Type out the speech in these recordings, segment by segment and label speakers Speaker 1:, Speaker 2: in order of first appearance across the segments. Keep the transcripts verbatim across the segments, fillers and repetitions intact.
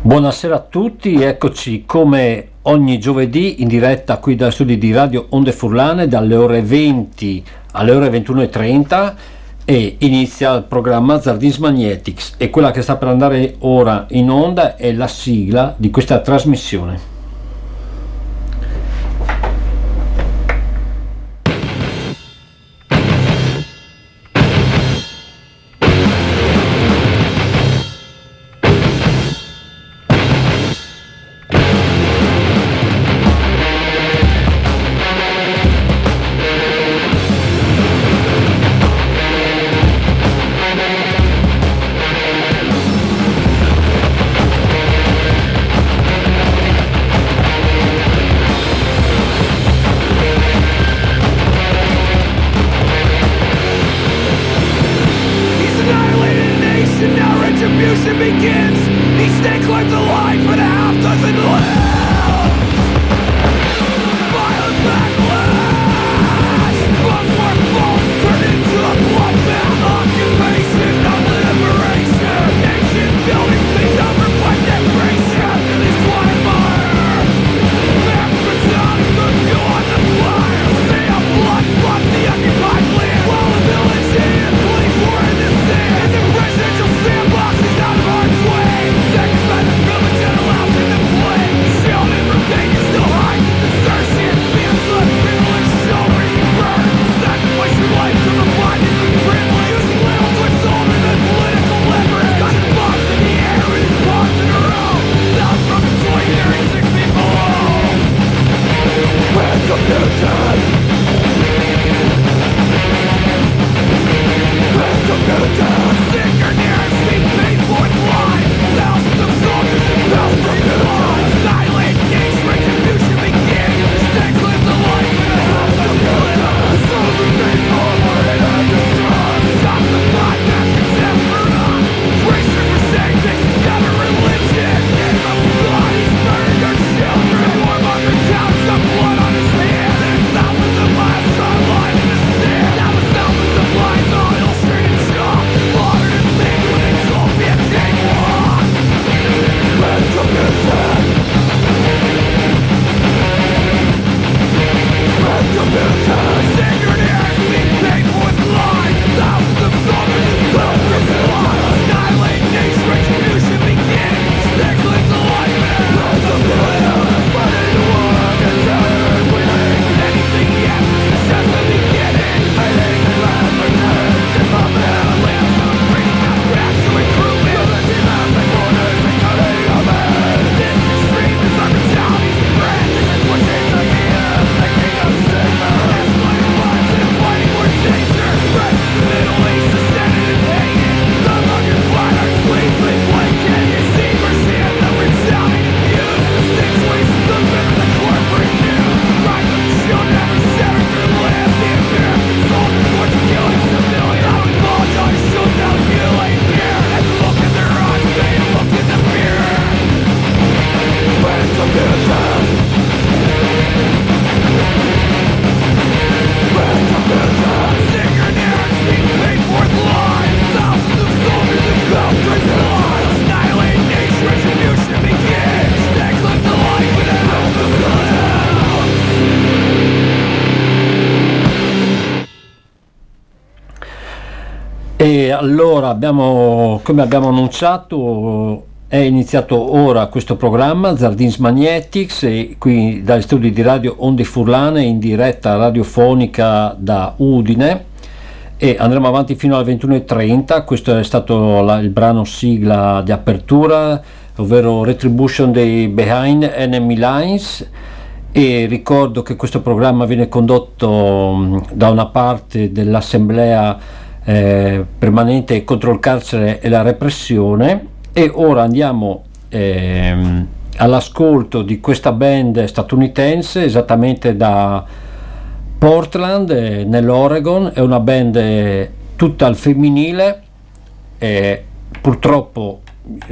Speaker 1: Buonasera a tutti, eccoci come ogni giovedì in diretta qui dai studi di Radio Onde Furlane dalle ore venti alle ore ventuno e trenta e inizia il programma Zardins Magnetics e quella che sta per andare ora in onda è la sigla di questa trasmissione. E allora abbiamo, come abbiamo annunciato, è iniziato ora questo programma Zardins Magnetics e qui dagli studi di Radio Onde Furlane in diretta radiofonica da Udine e andremo avanti fino alle ventuno e trenta. Questo è stato la, il brano sigla di apertura, ovvero Retribution dei Behind Enemy Lines, e ricordo che questo programma viene condotto da una parte dell'assemblea Eh, permanente contro il carcere e la repressione. E ora andiamo ehm, all'ascolto di questa band statunitense, esattamente da Portland, eh, nell'Oregon. È una band eh, tutta al femminile, eh, purtroppo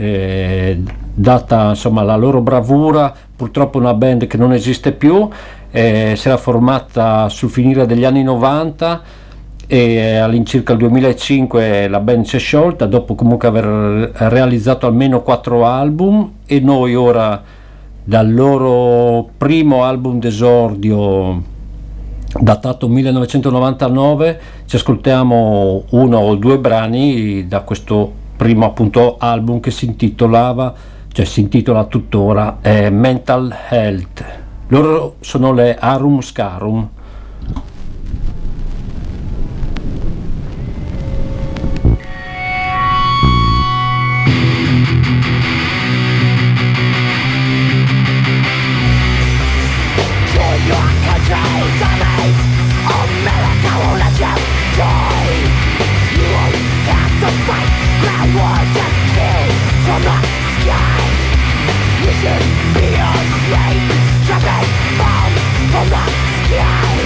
Speaker 1: eh, data insomma la loro bravura, purtroppo una band che non esiste più, eh, si era formata sul finire degli anni novanta e all'incirca il duemilacinque la band si è sciolta dopo comunque aver realizzato almeno quattro album, e noi ora dal loro primo album d'esordio datato millenovecentonovantanove ci ascoltiamo uno o due brani da questo primo appunto album che si intitolava, cioè si intitola tuttora eh, Mental Health. Loro sono le Arum Scarum.
Speaker 2: From the sky.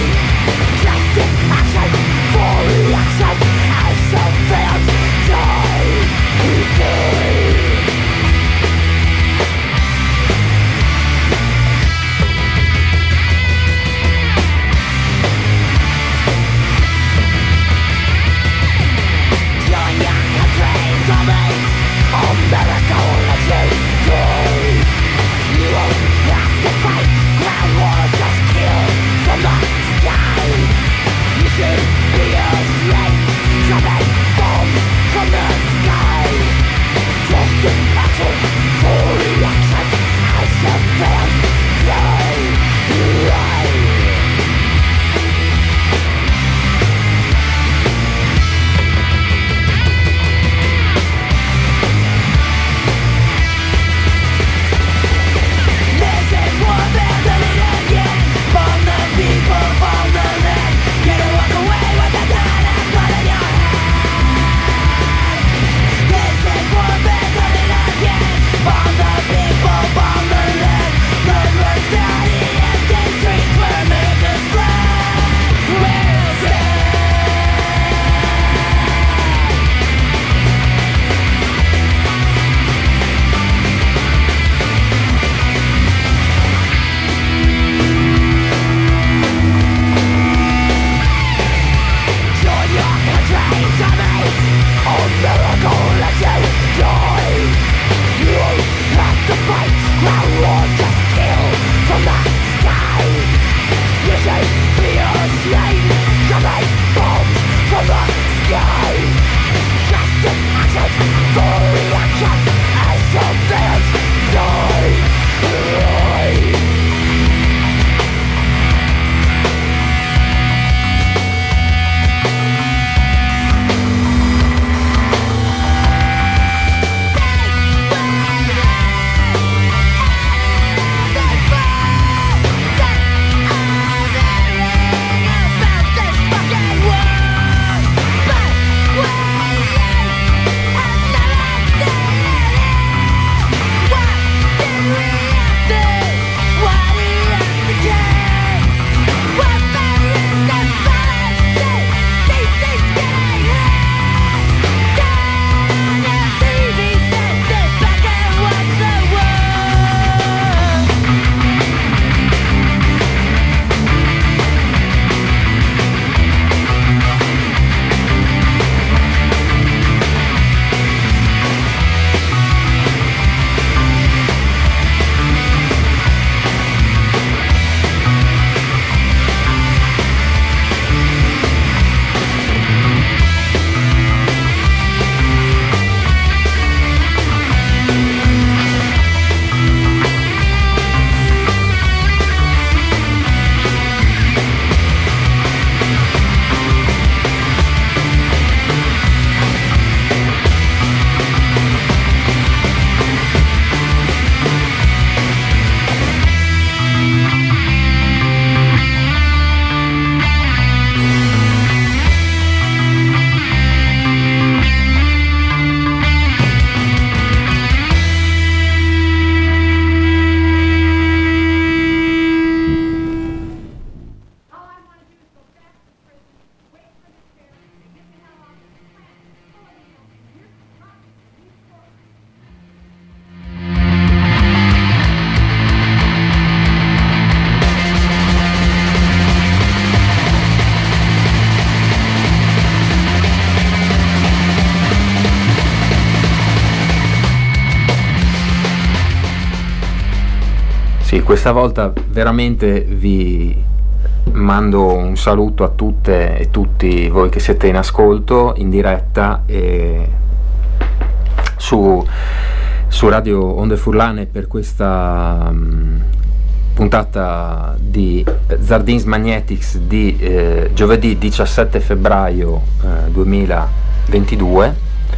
Speaker 2: Sì, questa volta veramente vi mando un saluto a tutte e tutti voi che siete in ascolto in diretta e su, su Radio Onde Furlane per questa um, puntata di Zardins Magnetics di eh, giovedì diciassette febbraio eh, duemilaventidue.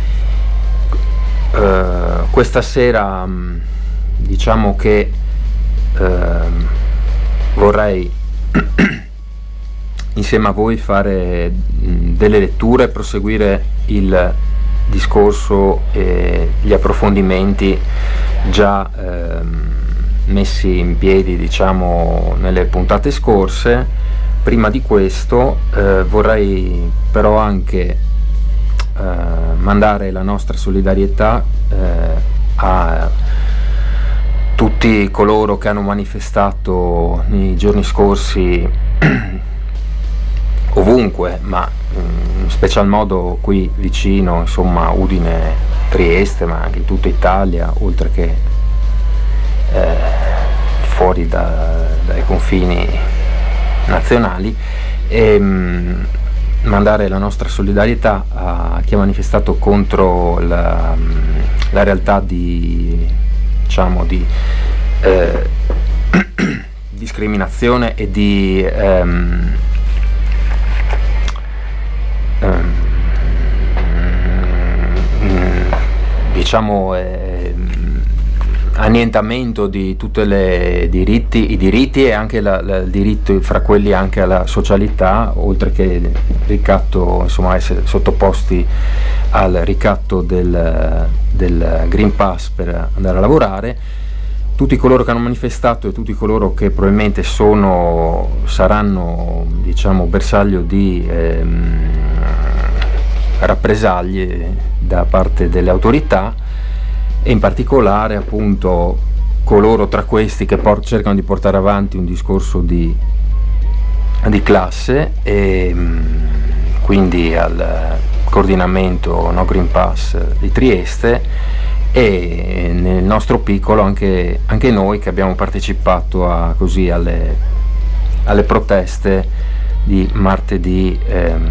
Speaker 2: Eh, questa sera um, diciamo che eh, vorrei insieme a voi fare delle letture e proseguire il discorso e gli approfondimenti già ehm, messi in piedi, diciamo, nelle puntate scorse. Prima di questo eh, vorrei però anche eh, mandare la nostra solidarietà eh, a tutti coloro che hanno manifestato nei giorni scorsi ovunque, ma in special modo qui vicino, insomma, Udine, Trieste, ma anche in tutta Italia, oltre che eh, fuori da, dai confini nazionali, e mh, mandare la nostra solidarietà a chi ha manifestato contro la, la realtà di, diciamo, di eh, discriminazione e di ehm, ehm, diciamo ehm, annientamento di tutti i diritti, i diritti e anche la, la, il diritto fra quelli anche alla socialità, oltre che il ricatto, insomma, essere sottoposti al ricatto del, del Green Pass per andare a lavorare. Tutti coloro che hanno manifestato e tutti coloro che probabilmente sono, saranno, diciamo, bersaglio di ehm, rappresaglie da parte delle autorità, e in particolare appunto coloro tra questi che por- cercano di portare avanti un discorso di, di classe, e mh, quindi al coordinamento No Green Pass di Trieste, e nel nostro piccolo anche, anche noi che abbiamo partecipato a, così, alle, alle proteste di martedì, ehm,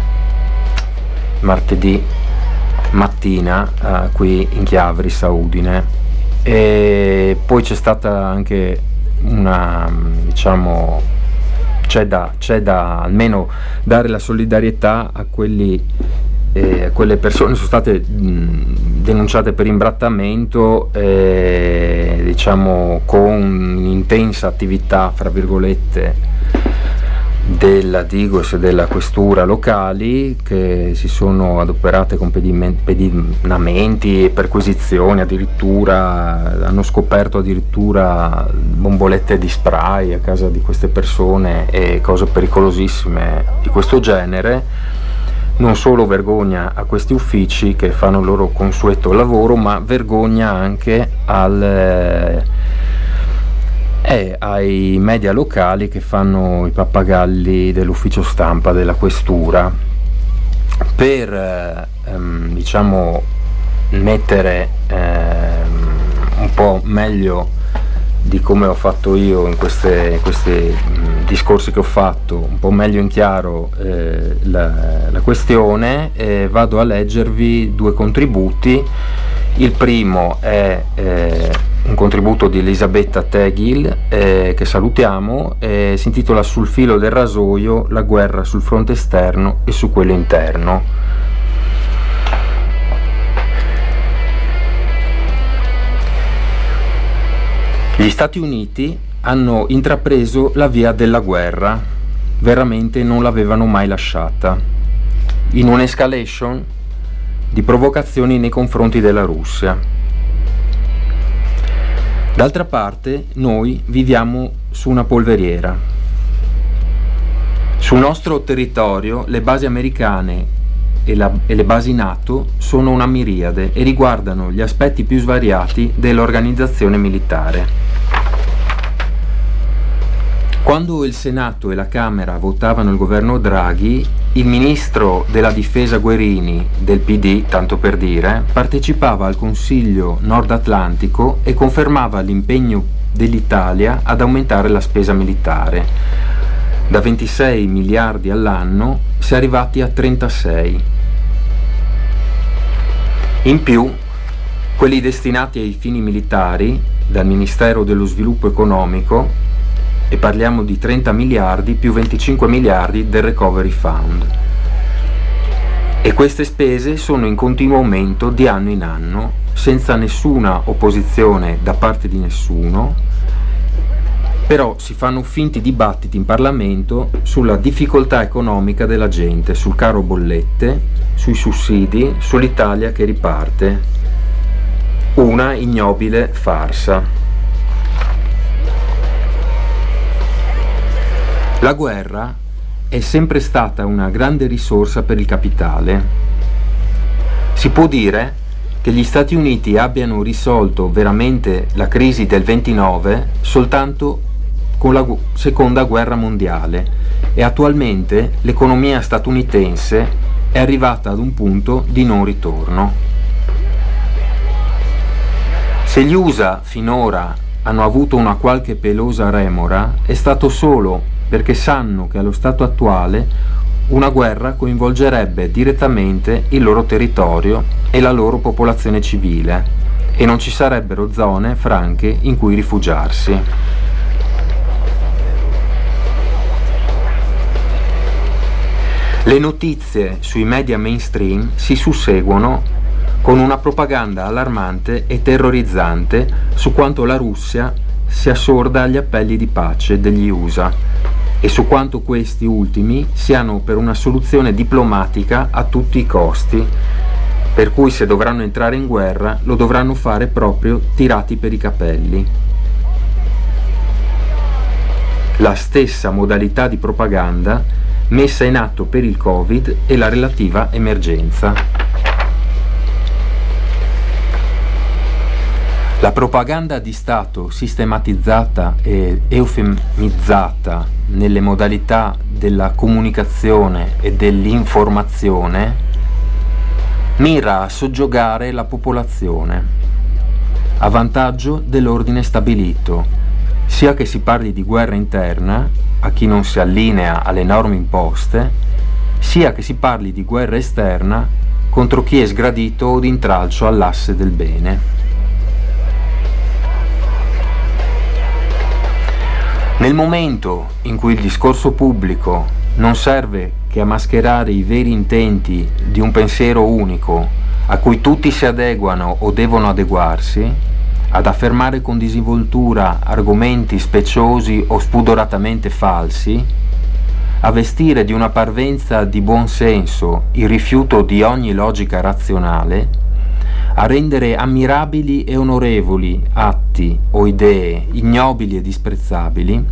Speaker 2: martedì mattina eh, qui in Chiavris a Udine. E poi c'è stata anche una, diciamo, c'è da, c'è da almeno dare la solidarietà a quelli Eh, quelle persone sono state mh, denunciate per imbrattamento, eh, diciamo con intensa attività, fra virgolette, della Digos e della questura locali, che si sono adoperate con pedinamenti e perquisizioni, addirittura hanno scoperto addirittura bombolette di spray a casa di queste persone e cose pericolosissime di questo genere. Non solo vergogna a questi uffici che fanno il loro consueto lavoro, ma vergogna anche al, eh, ai media locali che fanno i pappagalli dell'ufficio stampa della questura per ehm, diciamo mettere ehm, un po' meglio di come ho fatto io in queste, questi mh, discorsi che ho fatto, un po' meglio in chiaro eh, la, la questione. Eh, vado a leggervi due contributi. Il primo è eh, un contributo di Elisabetta Teghil, eh, che salutiamo, eh, si intitola Sul filo del rasoio, la guerra sul fronte esterno e su quello interno. Gli Stati Uniti hanno intrapreso la via della guerra, veramente non l'avevano mai lasciata, in un'escalation di provocazioni nei confronti della Russia. D'altra parte, noi viviamo su una polveriera. Sul nostro territorio le basi americane e, la, e le basi NATO sono una miriade e riguardano gli aspetti più svariati dell'organizzazione militare. Quando il Senato e la Camera votavano il governo Draghi, il ministro della difesa Guerini, del P D, tanto per dire, partecipava al Consiglio Nord Atlantico e confermava l'impegno dell'Italia ad aumentare la spesa militare. Da ventisei miliardi all'anno si è arrivati a trentasei. In più, quelli destinati ai fini militari dal Ministero dello Sviluppo Economico, e parliamo di trenta miliardi più venticinque miliardi del Recovery Fund. E queste spese sono in continuo aumento di anno in anno, senza nessuna opposizione da parte di nessuno, però si fanno finti dibattiti in Parlamento sulla difficoltà economica della gente, sul caro bollette, sui sussidi, sull'Italia che riparte. Una ignobile farsa. La guerra è sempre stata una grande risorsa per il capitale. Si può dire che gli Stati Uniti abbiano risolto veramente la crisi del ventinove soltanto con la seconda guerra mondiale e attualmente l'economia statunitense è arrivata ad un punto di non ritorno. Se gli U S A finora hanno avuto una qualche pelosa remora è stato solo perché sanno che allo stato attuale una guerra coinvolgerebbe direttamente il loro territorio e la loro popolazione civile e non ci sarebbero zone franche in cui rifugiarsi. Le notizie sui media mainstream si susseguono con una propaganda allarmante e terrorizzante su quanto la Russia sia sorda agli appelli di pace degli U S A e su quanto questi ultimi siano per una soluzione diplomatica a tutti i costi, per cui se dovranno entrare in guerra lo dovranno fare proprio tirati per i capelli. La stessa modalità di propaganda messa in atto per il Covid e la relativa emergenza. La propaganda di Stato sistematizzata e eufemizzata nelle modalità della comunicazione e dell'informazione mira a soggiogare la popolazione a vantaggio dell'ordine stabilito, sia che si parli di guerra interna a chi non si allinea alle norme imposte, sia che si parli di guerra esterna contro chi è sgradito o d'intralcio all'asse del bene. Nel momento in cui il discorso pubblico non serve che a mascherare i veri intenti di un pensiero unico a cui tutti si adeguano o devono adeguarsi, ad affermare con disinvoltura argomenti speciosi o spudoratamente falsi, a vestire di una parvenza di buon senso il rifiuto di ogni logica razionale, a rendere ammirabili e onorevoli atti o idee ignobili e disprezzabili,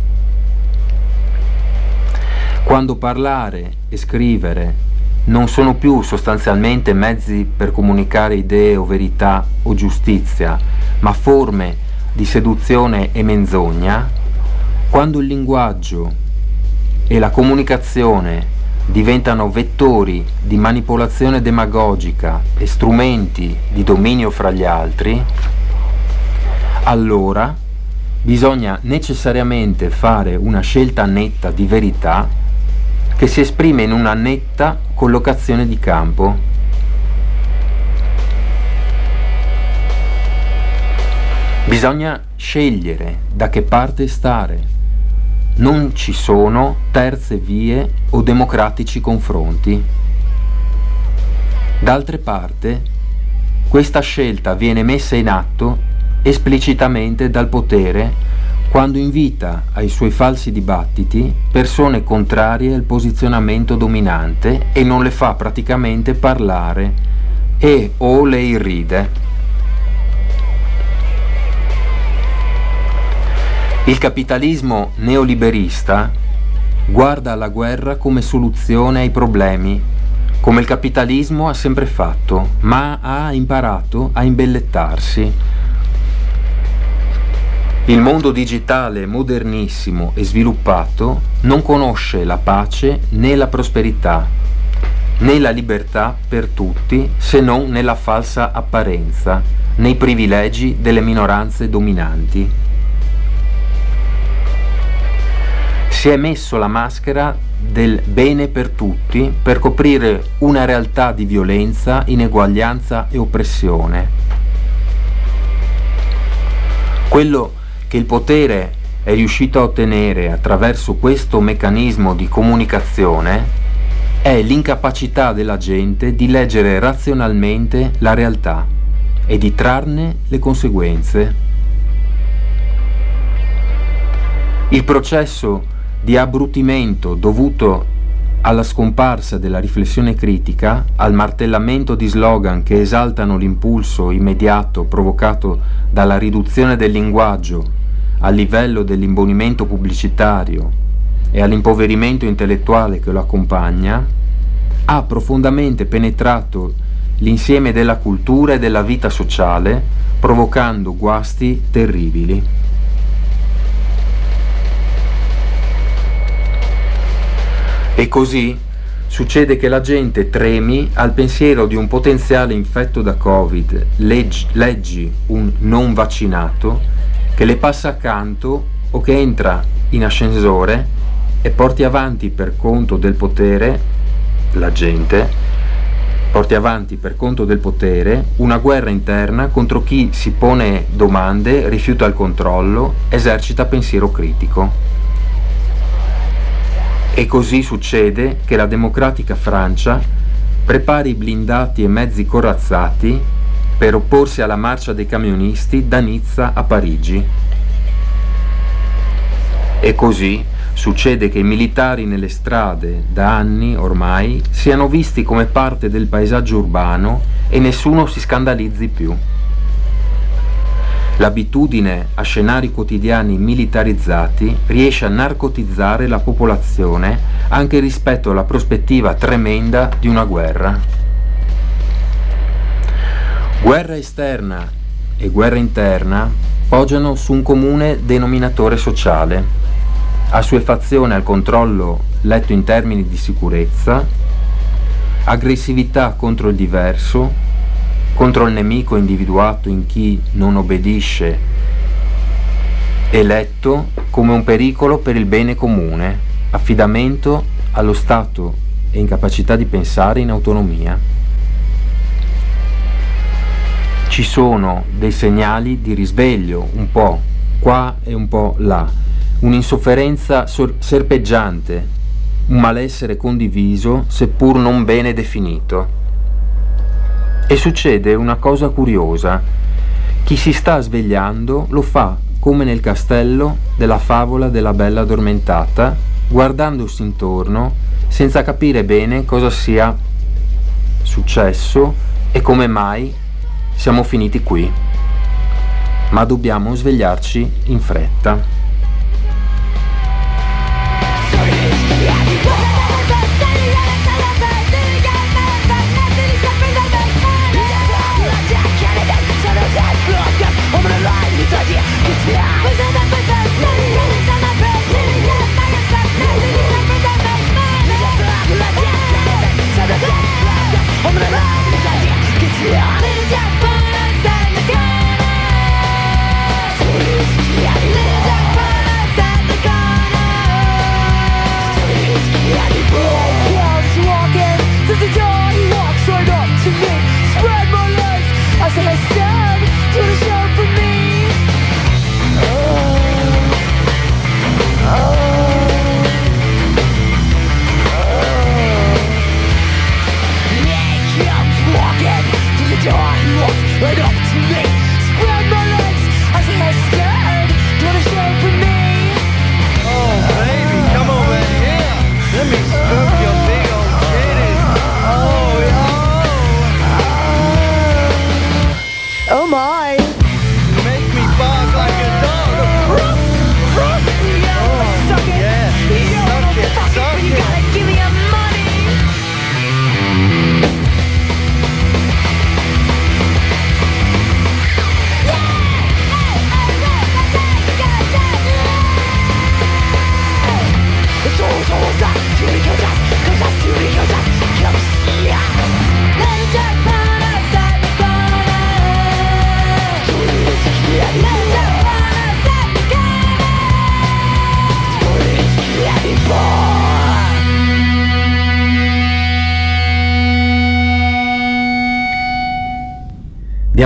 Speaker 2: quando parlare e scrivere non sono più sostanzialmente mezzi per comunicare idee o verità o giustizia, ma forme di seduzione e menzogna, quando il linguaggio e la comunicazione diventano vettori di manipolazione demagogica e strumenti di dominio fra gli altri, allora bisogna necessariamente fare una scelta netta di verità che si esprime in una netta collocazione di campo. Bisogna scegliere da che parte stare. Non ci sono terze vie o democratici confronti. D'altra parte, questa scelta viene messa in atto esplicitamente dal potere quando invita ai suoi falsi dibattiti persone contrarie al posizionamento dominante e non le fa praticamente parlare e o le irride. Il capitalismo neoliberista guarda alla guerra come soluzione ai problemi, come il capitalismo ha sempre fatto, ma ha imparato a imbellettarsi. Il mondo digitale modernissimo e sviluppato non conosce la pace né la prosperità, né la libertà per tutti, se non nella falsa apparenza, nei privilegi delle minoranze dominanti. Si è messo la maschera del bene per tutti per coprire una realtà di violenza, ineguaglianza e oppressione. Quello che il potere è riuscito a ottenere attraverso questo meccanismo di comunicazione è l'incapacità della gente di leggere razionalmente la realtà e di trarne le conseguenze. Il processo di abbrutimento dovuto alla scomparsa della riflessione critica, al martellamento di slogan che esaltano l'impulso immediato provocato dalla riduzione del linguaggio al livello dell'imbonimento pubblicitario e all'impoverimento intellettuale che lo accompagna, ha profondamente penetrato l'insieme della cultura e della vita sociale, provocando guasti terribili. E così succede che la gente tremi al pensiero di un potenziale infetto da Covid, leggi, leggi un non vaccinato, che le passa accanto o che entra in ascensore e porti avanti per conto del potere, la gente, porti avanti per conto del potere una guerra interna contro chi si pone domande, rifiuta il controllo, esercita pensiero critico. E così succede che la democratica Francia prepari blindati e mezzi corazzati per opporsi alla marcia dei camionisti da Nizza a Parigi. E così succede che i militari nelle strade da anni ormai siano visti come parte del paesaggio urbano e nessuno si scandalizzi più. L'abitudine a scenari quotidiani militarizzati riesce a narcotizzare la popolazione anche rispetto alla prospettiva tremenda di una guerra. Guerra esterna e guerra interna poggiano su un comune denominatore sociale, assuefazione al controllo letto in termini di sicurezza, aggressività contro il diverso, contro il nemico individuato in chi non obbedisce e letto come un pericolo per il bene comune, affidamento allo Stato e incapacità di pensare in autonomia. Ci sono dei segnali di risveglio, un po' qua e un po' là, un'insofferenza sor- serpeggiante, un malessere condiviso seppur non bene definito. E succede una cosa curiosa: chi si sta svegliando lo fa come nel castello della favola della bella addormentata, guardandosi intorno senza capire bene cosa sia successo e come mai siamo finiti qui, ma dobbiamo svegliarci in fretta.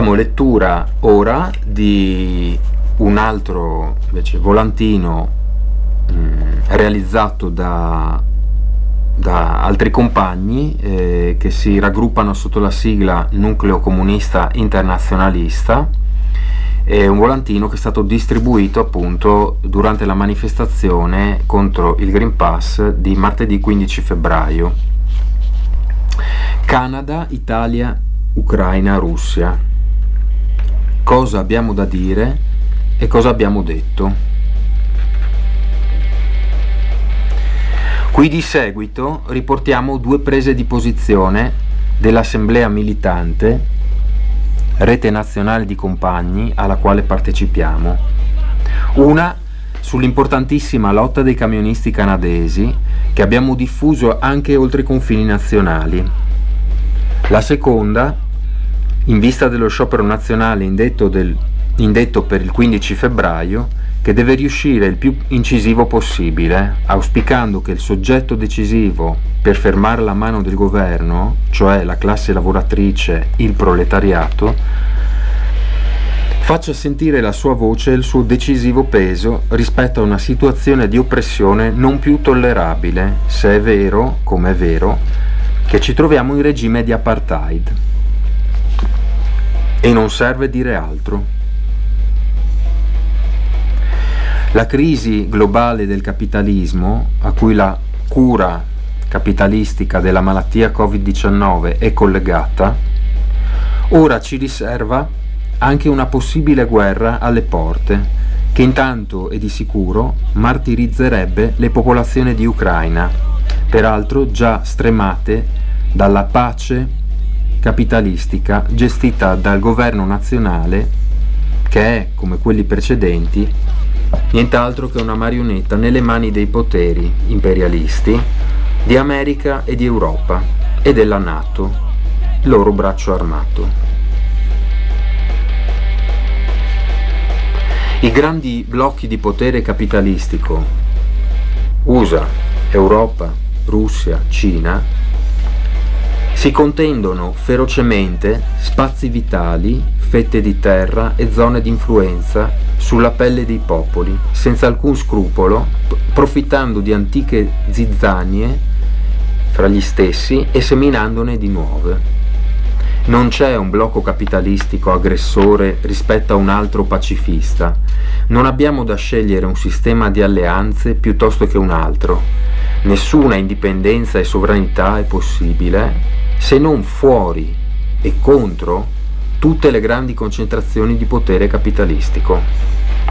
Speaker 2: Diamo lettura ora di un altro invece volantino mh, realizzato da, da altri compagni eh, che si raggruppano sotto la sigla Nucleo Comunista Internazionalista. È un volantino che è stato distribuito appunto durante la manifestazione contro il Green Pass di martedì quindici febbraio. Canada, Italia, Ucraina, Russia. Cosa abbiamo da dire e cosa abbiamo detto? Qui di seguito riportiamo due prese di posizione dell'Assemblea Militante, rete nazionale di compagni alla quale partecipiamo. Una sull'importantissima lotta dei camionisti canadesi che abbiamo diffuso anche oltre i confini nazionali. La seconda, in vista dello sciopero nazionale indetto, del, indetto per il quindici febbraio, che deve riuscire il più incisivo possibile, auspicando che il soggetto decisivo per fermare la mano del governo, cioè la classe lavoratrice, il proletariato, faccia sentire la sua voce e il suo decisivo peso rispetto a una situazione di oppressione non più tollerabile, se è vero, come è vero, che ci troviamo in regime di apartheid. E non serve dire altro. La crisi globale del capitalismo, a cui la cura capitalistica della malattia covid diciannove è collegata, ora ci riserva anche una possibile guerra alle porte, che intanto e di sicuro martirizzerebbe le popolazioni di Ucraina, peraltro già stremate dalla pace capitalistica gestita dal governo nazionale, che è, come quelli precedenti, nient'altro che una marionetta nelle mani dei poteri imperialisti di America e di Europa e della NATO, loro braccio armato. I grandi blocchi di potere capitalistico, U S A, Europa, Russia, Cina, si contendono ferocemente spazi vitali, fette di terra e zone di influenza sulla pelle dei popoli, senza alcun scrupolo, profittando di antiche zizzanie fra gli stessi e seminandone di nuove. Non c'è un blocco capitalistico aggressore rispetto a un altro pacifista. Non abbiamo da scegliere un sistema di alleanze piuttosto che un altro. Nessuna indipendenza e sovranità è possibile se non fuori e contro tutte le grandi concentrazioni di potere capitalistico.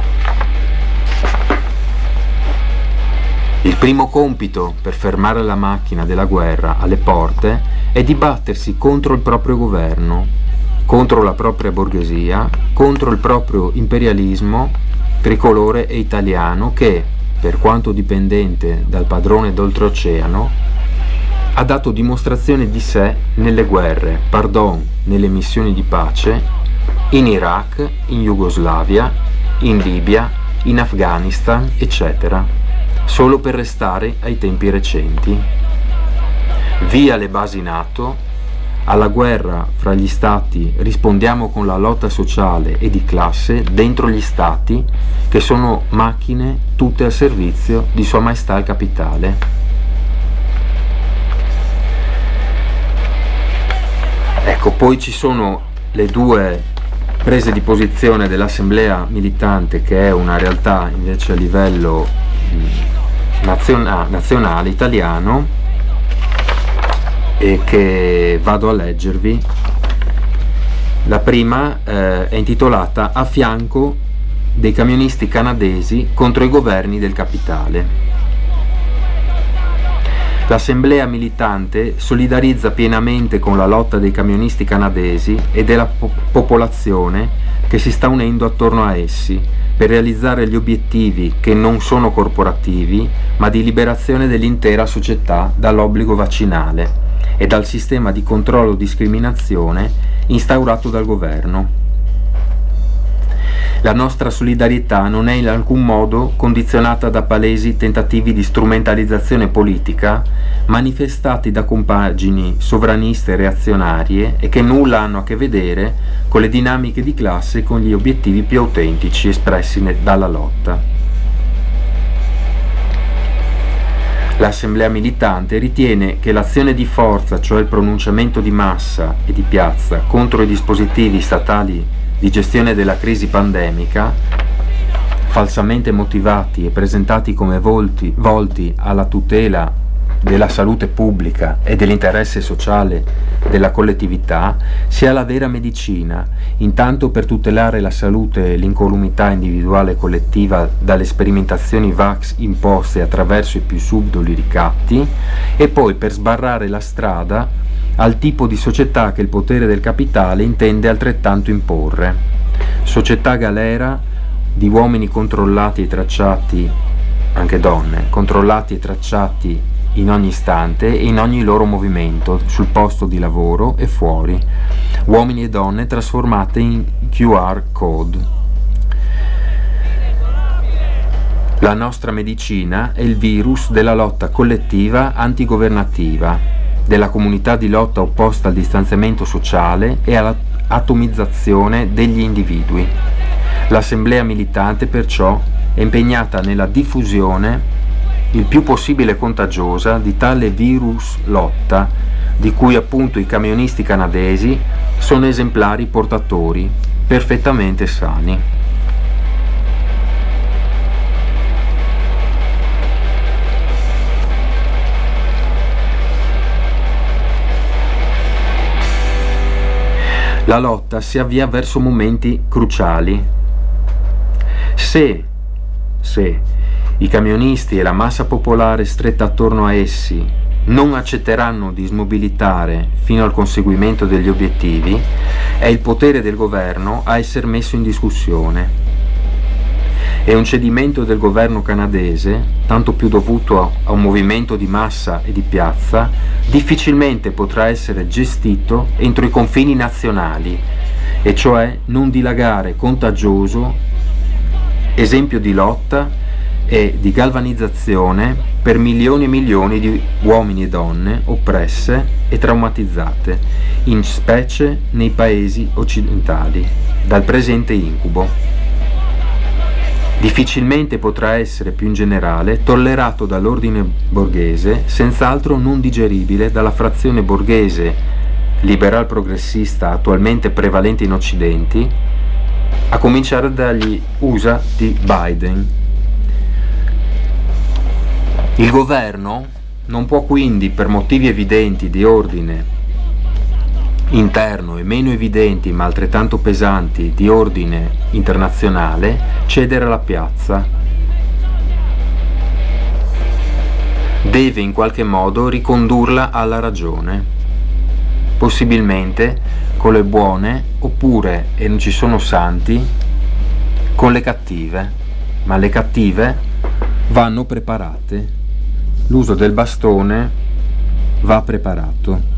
Speaker 2: Il primo compito per fermare la macchina della guerra alle porte è di battersi contro il proprio governo, contro la propria borghesia, contro il proprio imperialismo tricolore e italiano che, per quanto dipendente dal padrone d'oltreoceano, ha dato dimostrazione di sé nelle guerre, pardon, nelle missioni di pace, in Iraq, in Jugoslavia, in Libia, in Afghanistan, eccetera, solo per restare ai tempi recenti. Via le basi NATO, alla guerra fra gli stati rispondiamo con la lotta sociale e di classe dentro gli stati che sono macchine tutte al servizio di Sua Maestà il Capitale. Ecco, poi ci sono le due prese di posizione dell'Assemblea Militante, che è una realtà invece a livello mh, naziona- nazionale italiano, e che vado a leggervi. La prima eh, è intitolata "A fianco dei camionisti canadesi contro i governi del capitale". L'Assemblea Militante solidarizza pienamente con la lotta dei camionisti canadesi e della po- popolazione che si sta unendo attorno a essi per realizzare gli obiettivi che non sono corporativi, ma di liberazione dell'intera società dall'obbligo vaccinale e dal sistema di controllo e discriminazione instaurato dal governo. La nostra solidarietà non è in alcun modo condizionata da palesi tentativi di strumentalizzazione politica manifestati da compagini sovraniste e reazionarie e che nulla hanno a che vedere con le dinamiche di classe e con gli obiettivi più autentici espressi dalla lotta. L'Assemblea militante ritiene che l'azione di forza, cioè il pronunciamento di massa e di piazza contro i dispositivi statali di gestione della crisi pandemica, falsamente motivati e presentati come volti, volti alla tutela della salute pubblica e dell'interesse sociale della collettività, sia la vera medicina, intanto per tutelare la salute e l'incolumità individuale e collettiva dalle sperimentazioni Vax imposte attraverso i più subdoli ricatti, e poi per sbarrare la strada al tipo di società che il potere del capitale intende altrettanto imporre. Società galera di uomini controllati e tracciati, anche donne, controllati e tracciati in ogni istante e in ogni loro movimento, sul posto di lavoro e fuori. Uomini e donne trasformate in Q R code. La nostra medicina è il virus della lotta collettiva antigovernativa, della comunità di lotta opposta al distanziamento sociale e all'atomizzazione degli individui. L'Assemblea militante perciò è impegnata nella diffusione il più possibile contagiosa di tale virus lotta, di cui appunto i camionisti canadesi sono esemplari portatori, perfettamente sani. La lotta si avvia verso momenti cruciali. Se, se i camionisti e la massa popolare stretta attorno a essi non accetteranno di smobilitare fino al conseguimento degli obiettivi, è il potere del governo a essere messo in discussione. E un cedimento del governo canadese, tanto più dovuto a un movimento di massa e di piazza, difficilmente potrà essere gestito entro i confini nazionali, e cioè non dilagare contagioso, esempio di lotta e di galvanizzazione per milioni e milioni di uomini e donne oppresse e traumatizzate, in specie nei paesi occidentali, dal presente incubo. Difficilmente potrà essere più in generale tollerato dall'ordine borghese, senz'altro non digeribile dalla frazione borghese liberal progressista attualmente prevalente in Occidente, a cominciare dagli U S A di Biden. Il governo non può quindi, per motivi evidenti di ordine interno e meno evidenti ma altrettanto pesanti di ordine internazionale, cedere alla piazza. Deve in qualche modo ricondurla alla ragione, possibilmente con le buone, oppure, e non ci sono santi, con le cattive, ma le cattive vanno preparate. L'uso del bastone va preparato.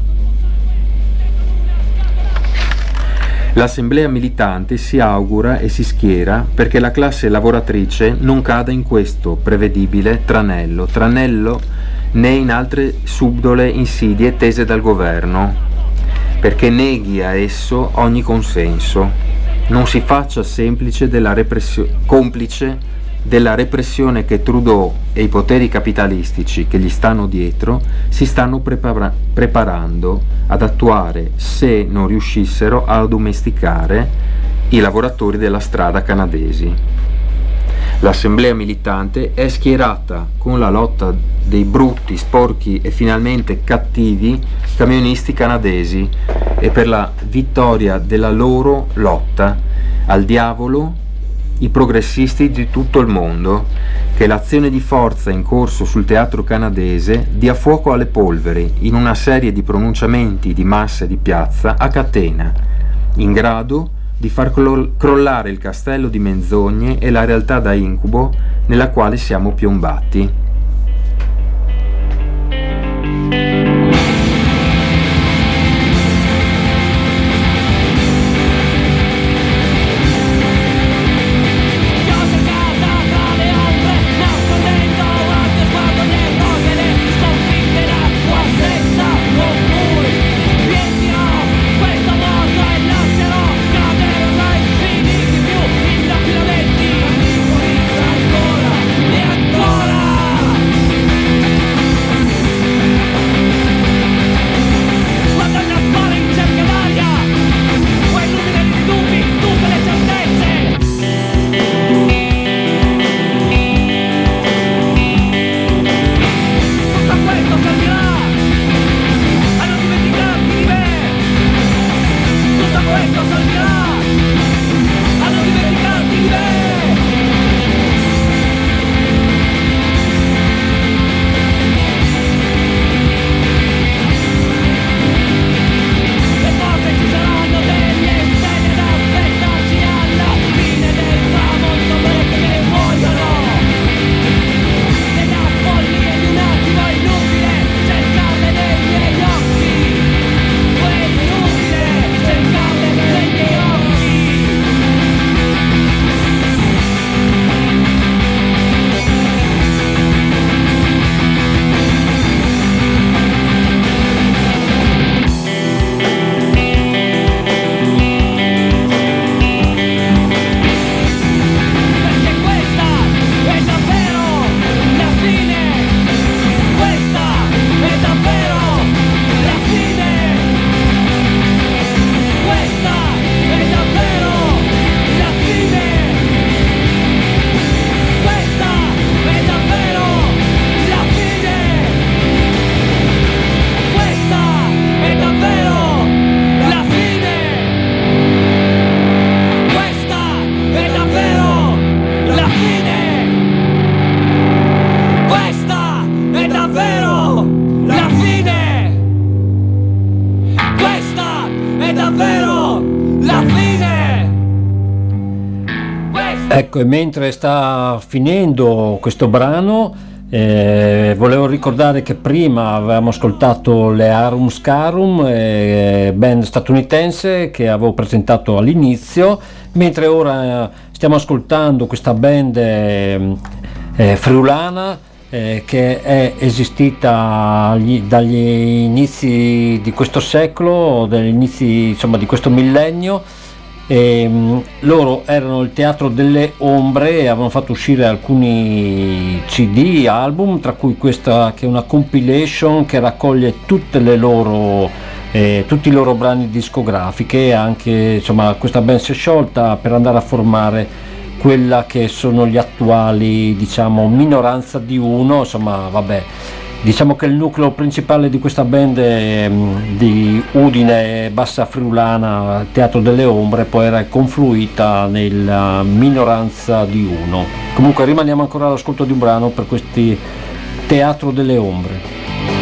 Speaker 2: L'Assemblea militante si augura e si schiera perché la classe lavoratrice non cada in questo prevedibile tranello, tranello né in altre subdole insidie tese dal governo, perché neghi a esso ogni consenso, non si faccia semplice della repressio- complice della repressione che Trudeau e i poteri capitalistici che gli stanno dietro si stanno prepara- preparando ad attuare se non riuscissero a addomesticare i lavoratori della strada canadesi. L'Assemblea militante è schierata con la lotta dei brutti, sporchi e finalmente cattivi camionisti canadesi e per la vittoria della loro lotta al diavolo i progressisti di tutto il mondo, che l'azione di forza in corso sul teatro canadese dia fuoco alle polveri in una serie di pronunciamenti di massa e di piazza a catena, in grado di far crollare il castello di menzogne e la realtà da incubo nella quale siamo piombati.
Speaker 1: Ecco, e mentre sta finendo questo brano, eh, volevo ricordare che prima avevamo ascoltato le Arum Scarum, eh, band statunitense che avevo presentato all'inizio, mentre ora stiamo ascoltando questa band eh, eh, friulana eh, che è esistita agli, dagli inizi di questo secolo, dagli inizi insomma di questo millennio. E, um, loro erano il Teatro delle Ombre e avevano fatto uscire alcuni C D, album, tra cui questa che è una compilation che raccoglie tutte le loro eh, tutti i loro brani discografiche, e anche insomma questa band si è sciolta per andare a formare quella che sono gli attuali, diciamo, Minoranza di Uno. Insomma, vabbè, diciamo che il nucleo principale di questa band è, mh, di Udine, Bassa Friulana, Teatro delle Ombre, poi era confluita nella Minoranza di Uno. Comunque rimaniamo ancora all'ascolto di un brano per questi Teatro delle Ombre.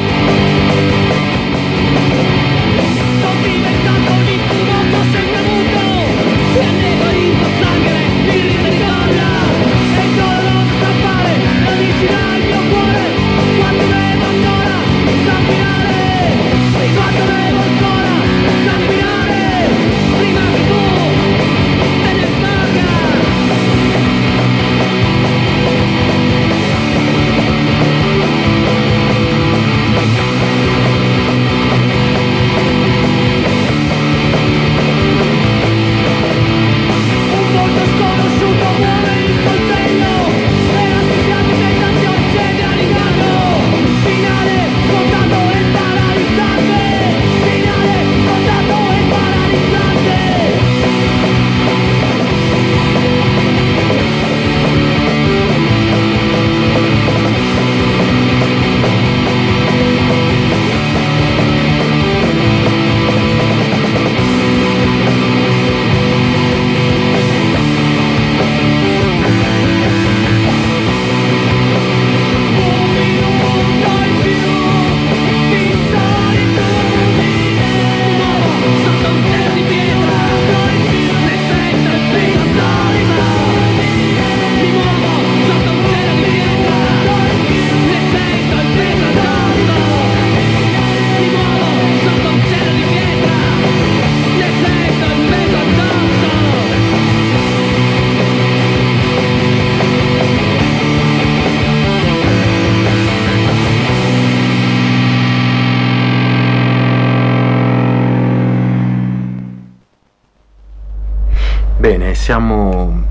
Speaker 2: Bene, siamo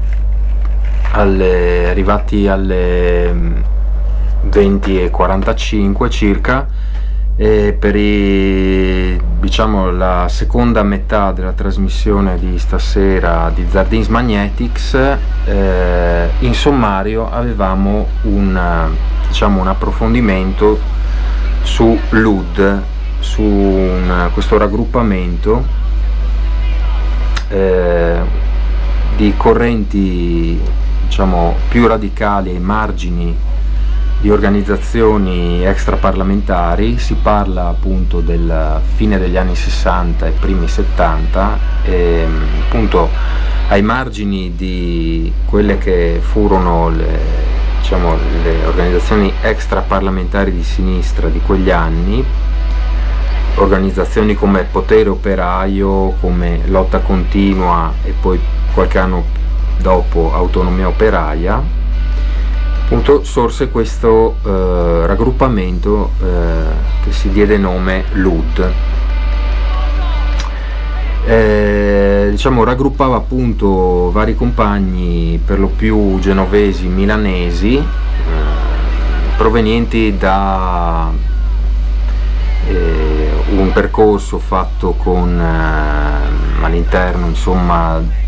Speaker 2: alle, arrivati alle venti e quarantacinque circa, e per i, diciamo, la seconda metà della trasmissione di stasera di Zardins Magnetics, eh, in sommario avevamo un, diciamo, un approfondimento su l'U D, su un, questo raggruppamento eh, di correnti, diciamo, più radicali ai margini di organizzazioni extraparlamentari. Si parla appunto del fine degli anni sessanta e primi settanta, e appunto ai margini di quelle che furono le, diciamo, le organizzazioni extraparlamentari di sinistra di quegli anni, organizzazioni come Potere Operaio, come Lotta Continua e poi qualche anno dopo Autonomia Operaia. Appunto sorse questo eh, raggruppamento eh, che si diede nome L U D. Eh, diciamo raggruppava appunto vari compagni, per lo più genovesi, milanesi, eh, provenienti da eh, un percorso fatto con eh, all'interno, insomma,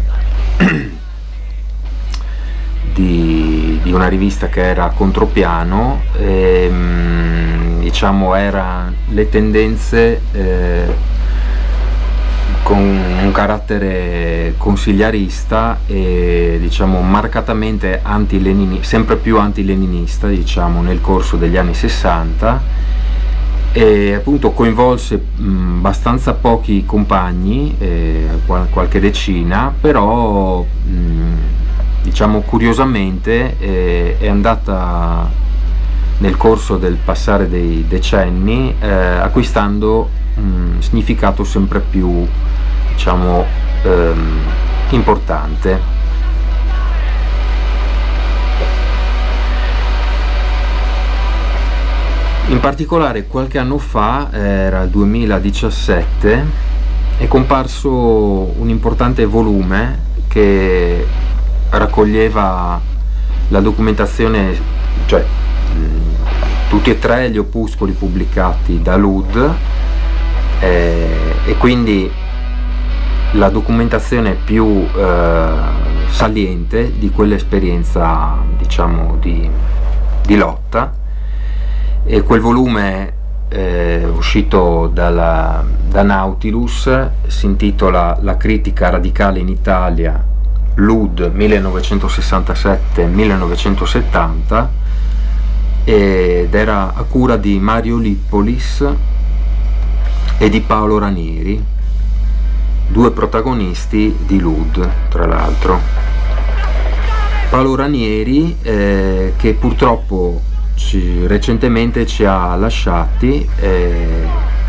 Speaker 2: Di, di una rivista che era Contropiano, e, diciamo, era le tendenze eh, con un carattere consigliarista e, diciamo, marcatamente anti-leninista, sempre più anti-leninista, diciamo, nel corso degli anni sessanta, e appunto coinvolse mh, abbastanza pochi compagni, eh, qual- qualche decina, però mh, diciamo diciamo curiosamente eh, è andata nel corso del passare dei decenni eh, acquistando un significato sempre più, diciamo, ehm, importante. In particolare qualche anno fa, era il duemiladiciassette, è comparso un importante volume che raccoglieva la documentazione, cioè mh, tutti e tre gli opuscoli pubblicati da L U D eh, e quindi la documentazione più eh, saliente di quell'esperienza, diciamo, di, di lotta. E quel volume eh, uscito dalla, da Nautilus si intitola La critica radicale in Italia, L U D millenovecentosessantasette millenovecentosettanta, ed era a cura di Mario Lippolis e di Paolo Ranieri, due protagonisti di L U D, tra l'altro. Paolo Ranieri eh, che purtroppo Ci, recentemente ci ha lasciati eh,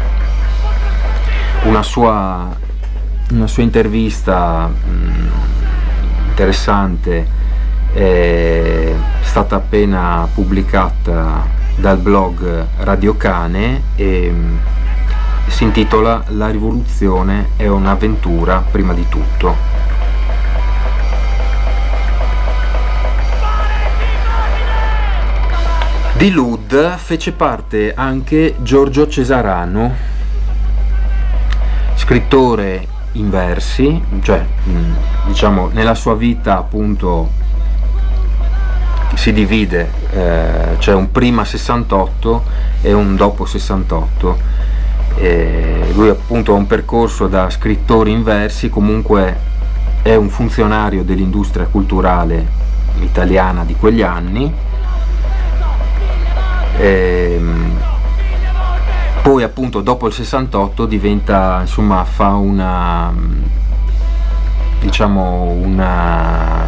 Speaker 2: una sua una sua intervista mh, interessante è stata appena pubblicata dal blog Radio Cane e mh, si intitola La rivoluzione è un'avventura prima di tutto. Di L U D fece parte anche Giorgio Cesarano, scrittore in versi, cioè diciamo nella sua vita appunto si divide, eh, c'è un prima sessantotto e un dopo sessantotto. E lui appunto ha un percorso da scrittore in versi, comunque è un funzionario dell'industria culturale italiana di quegli anni. E poi appunto dopo il sessantotto diventa, insomma, fa una, diciamo, una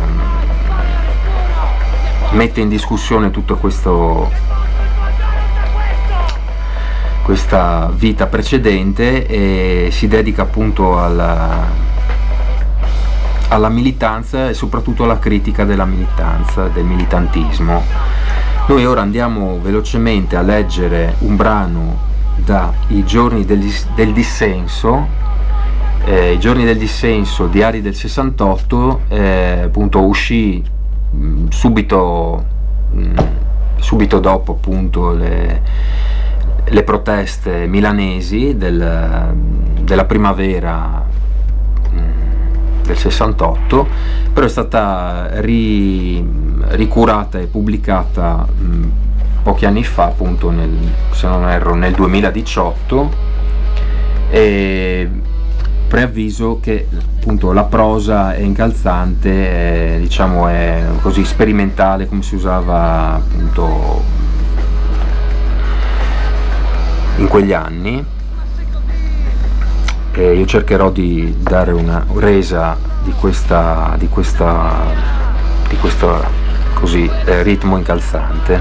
Speaker 2: mette in discussione tutto questo questa vita precedente e si dedica appunto alla, alla militanza e soprattutto alla critica della militanza, del militantismo. Noi ora andiamo velocemente a leggere un brano da I giorni del, del dissenso, eh, I giorni del dissenso, diari del sessantotto, eh, appunto uscì mh, subito, mh, subito dopo appunto le, le proteste milanesi del, della primavera del sessantotto, però è stata ri, ricurata e pubblicata mh, pochi anni fa, appunto nel, se non erro nel duemiladiciotto, e preavviso che appunto la prosa è incalzante, è, diciamo è così sperimentale come si usava appunto in quegli anni. E io cercherò di dare una resa di questa di questa di questo così eh, ritmo incalzante.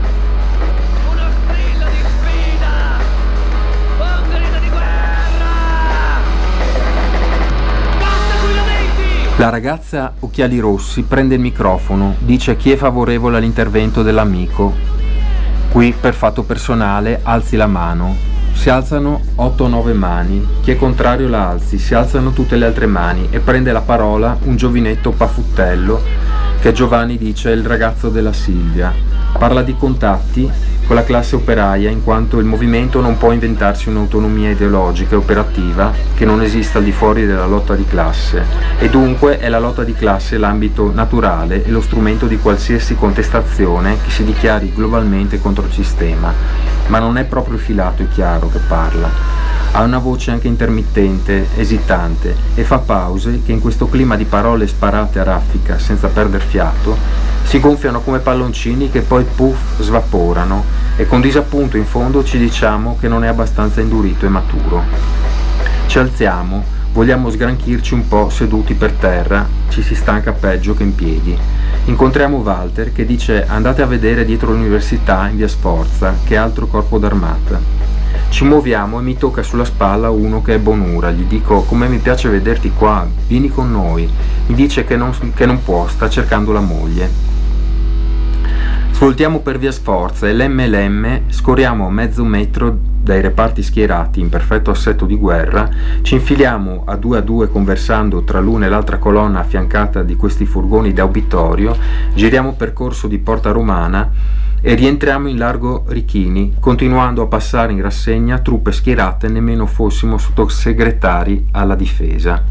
Speaker 2: La ragazza occhiali rossi prende il microfono, dice chi è favorevole all'intervento dell'amico. Qui per fatto personale alzi la mano. Si alzano otto o nove mani, chi è contrario la alzi, si alzano tutte le altre mani e prende la parola un giovinetto pafuttello che Giovanni dice è il ragazzo della Silvia. Parla di contatti con la classe operaia in quanto il movimento non può inventarsi un'autonomia ideologica e operativa che non esista al di fuori della lotta di classe e dunque è la lotta di classe l'ambito naturale e lo strumento di qualsiasi contestazione che si dichiari globalmente contro il sistema. Ma non è proprio filato e chiaro che parla. Ha una voce anche intermittente, esitante e fa pause che in questo clima di parole sparate a raffica senza perder fiato si gonfiano come palloncini che poi puff svaporano e con disappunto in fondo ci diciamo che non è abbastanza indurito e maturo. Ci alziamo, vogliamo sgranchirci un po' seduti per terra, ci si stanca peggio che in piedi. Incontriamo Walter che dice: andate a vedere dietro l'università in via Sforza, che altro corpo d'armata. Ci muoviamo e mi tocca sulla spalla uno che è Bonura. Gli dico: come mi piace vederti qua, vieni con noi. Mi dice che non, che non può, sta cercando la moglie. Svoltiamo per via Sforza e l'emme elle emme scorriamo mezzo metro dai reparti schierati in perfetto assetto di guerra, ci infiliamo a due a due conversando tra l'una e l'altra colonna affiancata di questi furgoni da obitorio, giriamo percorso di Porta Romana e rientriamo in largo Richini, continuando a passare in rassegna truppe schierate nemmeno fossimo sottosegretari alla difesa.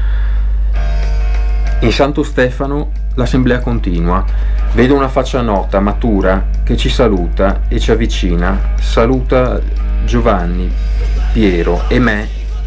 Speaker 2: In Santo Stefano l'assemblea continua. Vedo una faccia nota, matura, che ci saluta e ci avvicina. Saluta Giovanni, Piero e me.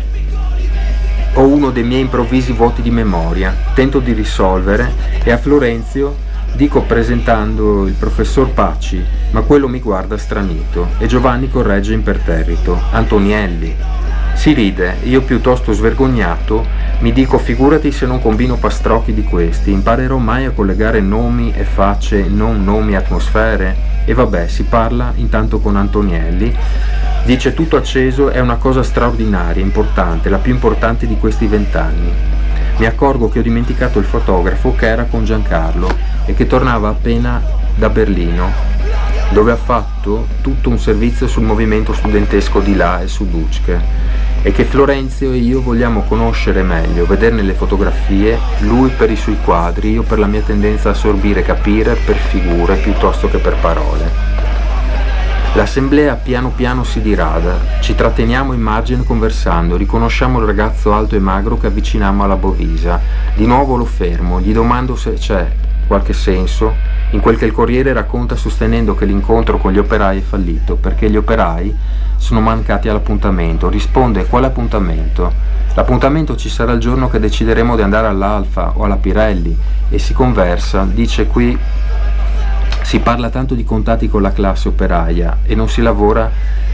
Speaker 2: Ho uno dei miei improvvisi vuoti di memoria. Tento di risolvere e a Florenzio dico presentando il professor Pacci, ma quello mi guarda stranito e Giovanni corregge imperterrito: Antonielli. Si ride, io piuttosto svergognato mi dico: figurati se non combino pastrocchi di questi, imparerò mai a collegare nomi e facce, non nomi e atmosfere? E vabbè, si parla intanto con Antonielli, dice tutto acceso: è una cosa straordinaria, importante, la più importante di questi vent'anni. Mi accorgo che ho dimenticato il fotografo che era con Giancarlo e che tornava appena da Berlino, dove ha fatto tutto un servizio sul movimento studentesco di là e su Duce, e che Florenzio e io vogliamo conoscere meglio, vederne le fotografie, lui per i suoi quadri, io per la mia tendenza a assorbire e capire per figure piuttosto che per parole. L'assemblea piano piano si dirada, ci tratteniamo in margine conversando, riconosciamo il ragazzo alto e magro che avviciniamo alla Bovisa. Di nuovo lo fermo, gli domando se c'è qualche senso in quel che il Corriere racconta, sostenendo che l'incontro con gli operai è fallito perché gli operai sono mancati all'appuntamento. Risponde: quale appuntamento? L'appuntamento ci sarà il giorno che decideremo di andare all'Alfa o alla Pirelli, e si conversa. Dice: qui si parla tanto di contatti con la classe operaia e non si lavora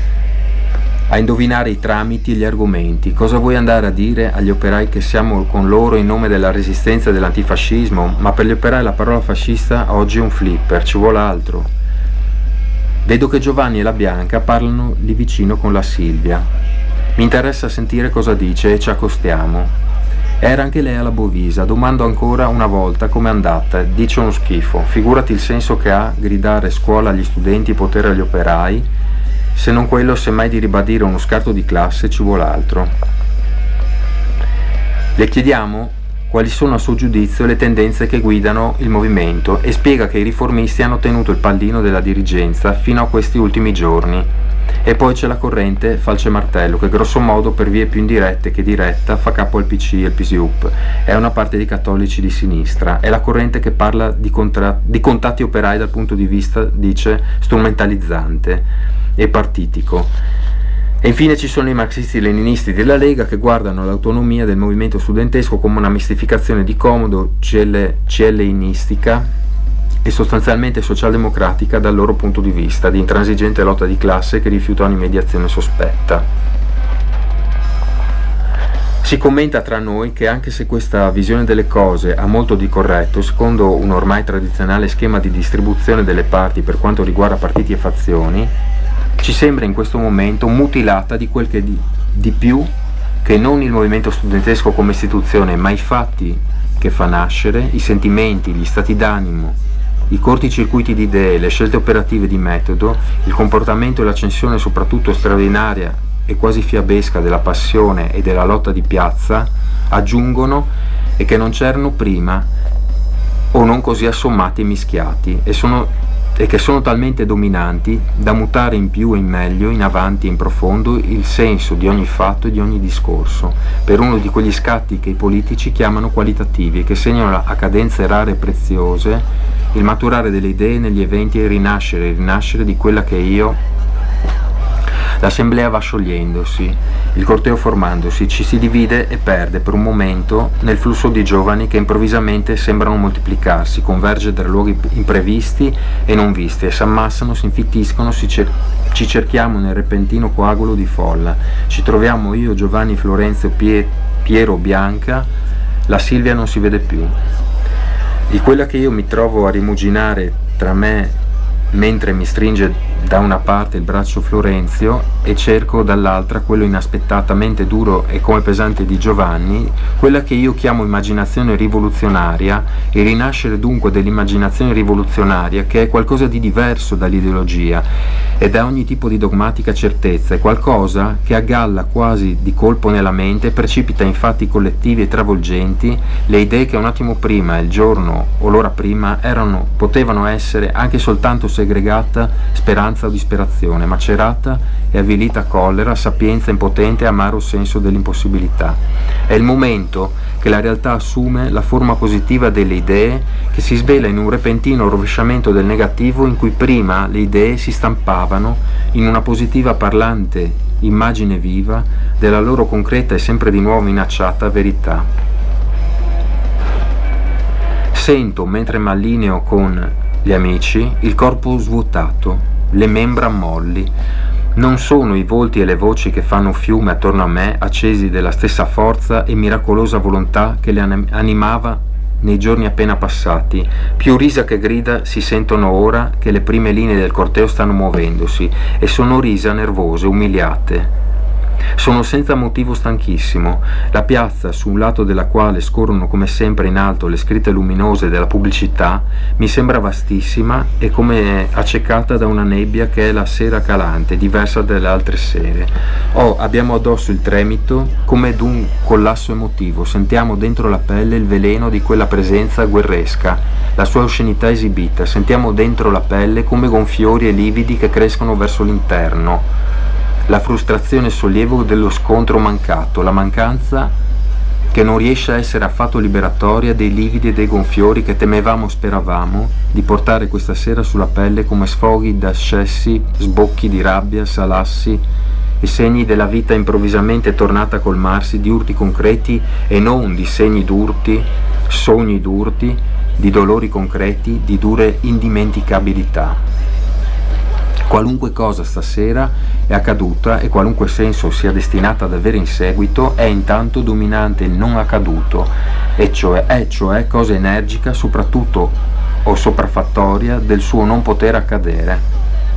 Speaker 2: a indovinare i tramiti e gli argomenti. Cosa vuoi andare a dire agli operai che siamo con loro in nome della resistenza e dell'antifascismo? Ma per gli operai la parola fascista oggi è un flipper, ci vuole altro. Vedo che Giovanni e la Bianca parlano lì vicino con la Silvia. Mi interessa sentire cosa dice e ci accostiamo. Era anche lei alla Bovisa. Domando ancora una volta com'è andata. Dice: uno schifo. Figurati il senso che ha gridare scuola agli studenti, potere agli operai. Se non quello, semmai di ribadire uno scarto di classe, ci vuole altro. Le chiediamo quali sono a suo giudizio le tendenze che guidano il movimento e spiega che i riformisti hanno tenuto il pallino della dirigenza fino a questi ultimi giorni. E poi c'è la corrente falce martello che grosso modo per vie più indirette che diretta fa capo al P C e al P S U P. È una parte di cattolici di sinistra. È la corrente che parla di, contra- di contatti operai dal punto di vista, dice, strumentalizzante e partitico. E infine ci sono i marxisti-leninisti della Lega che guardano l'autonomia del movimento studentesco come una mistificazione di comodo, cielleinistica e sostanzialmente socialdemocratica dal loro punto di vista, di intransigente lotta di classe che rifiuta ogni mediazione sospetta. Si commenta tra noi che anche se questa visione delle cose ha molto di corretto, secondo un ormai tradizionale schema di distribuzione delle parti per quanto riguarda partiti e fazioni, ci sembra in questo momento mutilata di quel che di, di più che non il movimento studentesco come istituzione, ma i fatti che fa nascere, i sentimenti, gli stati d'animo, i corticircuiti di idee, le scelte operative di metodo, il comportamento e l'accensione soprattutto straordinaria e quasi fiabesca della passione e della lotta di piazza aggiungono e che non c'erano prima o non così assommati e mischiati e sono e che sono talmente dominanti da mutare in più e in meglio, in avanti e in profondo, il senso di ogni fatto e di ogni discorso, per uno di quegli scatti che i politici chiamano qualitativi e che segnano a cadenze rare e preziose il maturare delle idee negli eventi e il rinascere, il rinascere di quella che io... L'assemblea va sciogliendosi, il corteo formandosi, ci si divide e perde per un momento nel flusso di giovani che improvvisamente sembrano moltiplicarsi, convergere da luoghi imprevisti e non visti e si ammassano, si infittiscono, si cer- ci cerchiamo nel repentino coagulo di folla. Ci troviamo io, Giovanni, Florenzio, Pie- Piero, Bianca, la Silvia non si vede più. di quella che io mi trovo a rimuginare tra me mentre mi stringe da una parte il braccio Florenzio e cerco dall'altra quello inaspettatamente duro e come pesante di Giovanni, quella che io chiamo immaginazione rivoluzionaria, il rinascere dunque dell'immaginazione rivoluzionaria, che è qualcosa di diverso dall'ideologia e da ogni tipo di dogmatica certezza, è qualcosa che aggalla quasi di colpo nella mente, precipita in fatti collettivi e travolgenti le idee che un attimo prima, il giorno o l'ora prima, erano, potevano essere anche soltanto segregata speranza o disperazione, macerata e avvilita collera, sapienza impotente e amaro senso dell'impossibilità. È il momento che la realtà assume la forma positiva delle idee, che si svela in un repentino rovesciamento del negativo in cui prima le idee si stampavano in una positiva parlante immagine viva della loro concreta e sempre di nuovo minacciata verità. Sento, mentre m'allineo con gli amici, il corpo svuotato, le membra molli. Non sono i volti e le voci che fanno fiume attorno a me, accesi della stessa forza e miracolosa volontà che le animava nei giorni appena passati. Più risa che grida si sentono ora che le prime linee del corteo stanno muovendosi, e sono risa nervose, umiliate. Sono senza motivo stanchissimo. La piazza, su un lato della quale scorrono come sempre in alto le scritte luminose della pubblicità, mi sembra vastissima e come accecata da una nebbia che è la sera calante, diversa dalle altre sere. Oh, abbiamo addosso il tremito come d'un collasso emotivo, sentiamo dentro la pelle il veleno di quella presenza guerresca, la sua oscenità esibita, sentiamo dentro la pelle come gonfiori e lividi che crescono verso l'interno. La frustrazione e il sollievo dello scontro mancato, la mancanza che non riesce a essere affatto liberatoria dei lividi e dei gonfiori che temevamo, speravamo di portare questa sera sulla pelle come sfoghi d'ascessi, sbocchi di rabbia, salassi e segni della vita improvvisamente tornata a colmarsi di urti concreti e non di segni d'urti, sogni d'urti, di dolori concreti, di dure indimenticabilità. Qualunque cosa stasera è accaduta e qualunque senso sia destinata ad avere in seguito, è intanto dominante il non accaduto, e cioè è cioè cosa energica, soprattutto o sopraffattoria del suo non poter accadere.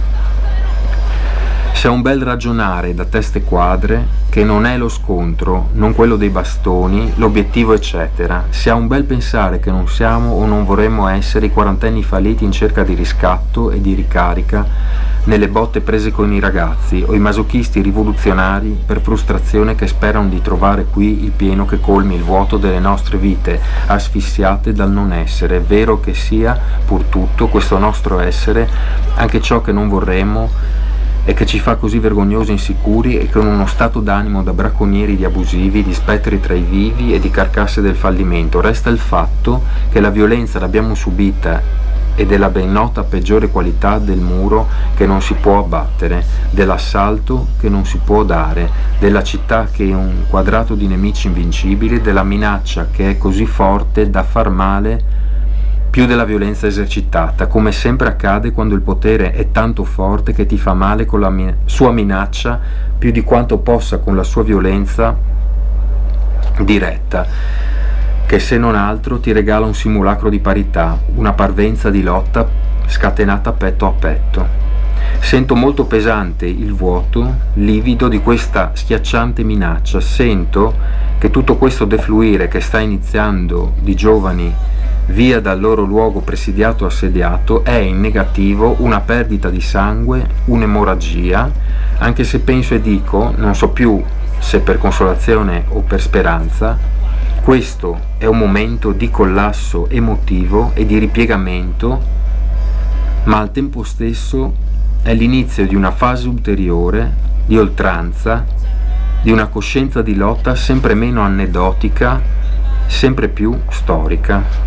Speaker 2: C'è un bel ragionare da teste quadre che non è lo scontro, non quello dei bastoni, l'obiettivo eccetera. Si ha un bel pensare che non siamo o non vorremmo essere i quarantenni falliti in cerca di riscatto e di ricarica nelle botte prese con i ragazzi, o i masochisti rivoluzionari per frustrazione che sperano di trovare qui il pieno che colmi il vuoto delle nostre vite asfissiate dal non essere. È vero che sia pur tutto questo nostro essere anche ciò che non vorremmo e che ci fa così vergognosi, insicuri e con uno stato d'animo da bracconieri di abusivi, di spettri tra i vivi e di carcasse del fallimento. Resta il fatto che la violenza l'abbiamo subita e della ben nota peggiore qualità del muro che non si può abbattere, dell'assalto che non si può dare, della città che è un quadrato di nemici invincibili, della minaccia che è così forte da far male più della violenza esercitata, come sempre accade quando il potere è tanto forte che ti fa male con la min- sua minaccia più di quanto possa con la sua violenza diretta, che se non altro ti regala un simulacro di parità, una parvenza di lotta scatenata petto a petto. Sento molto pesante il vuoto, livido di questa schiacciante minaccia. Sento che tutto questo defluire che sta iniziando di giovani via dal loro luogo presidiato assediato è in negativo una perdita di sangue, un'emorragia, anche se penso e dico, non so più se per consolazione o per speranza, questo è un momento di collasso emotivo e di ripiegamento, ma al tempo stesso è l'inizio di una fase ulteriore di oltranza, di una coscienza di lotta sempre meno aneddotica, sempre più storica.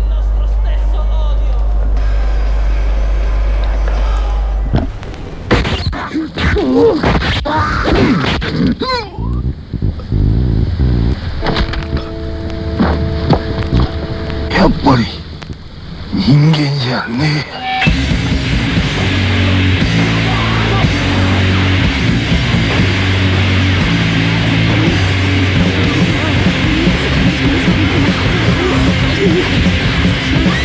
Speaker 3: Yappari, ningenじゃねえ。
Speaker 4: Yeah.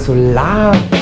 Speaker 4: sulla.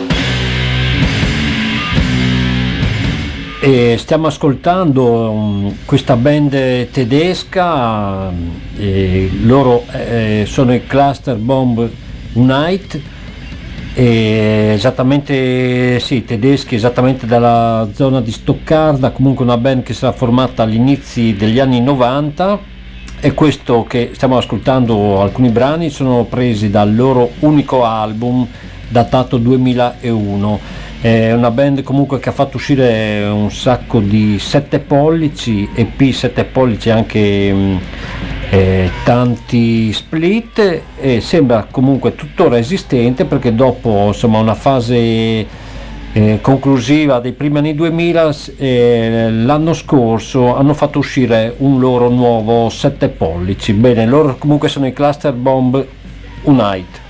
Speaker 1: E stiamo ascoltando um, questa band tedesca, e loro eh, sono i Cluster Bomb Unite, e esattamente sì, tedeschi, esattamente dalla zona di Stoccarda, comunque una band che sarà formata all'inizio degli anni novanta, e questo che stiamo ascoltando, alcuni brani sono presi dal loro unico album datato duemilauno. È una band comunque che ha fatto uscire un sacco di sette pollici, E P sette pollici, anche mh, eh, tanti split, e sembra comunque tuttora esistente, perché dopo insomma una fase eh, conclusiva dei primi anni duemila, eh, l'anno scorso hanno fatto uscire un loro nuovo sette pollici. Bene, loro comunque sono i Cluster Bomb Unite.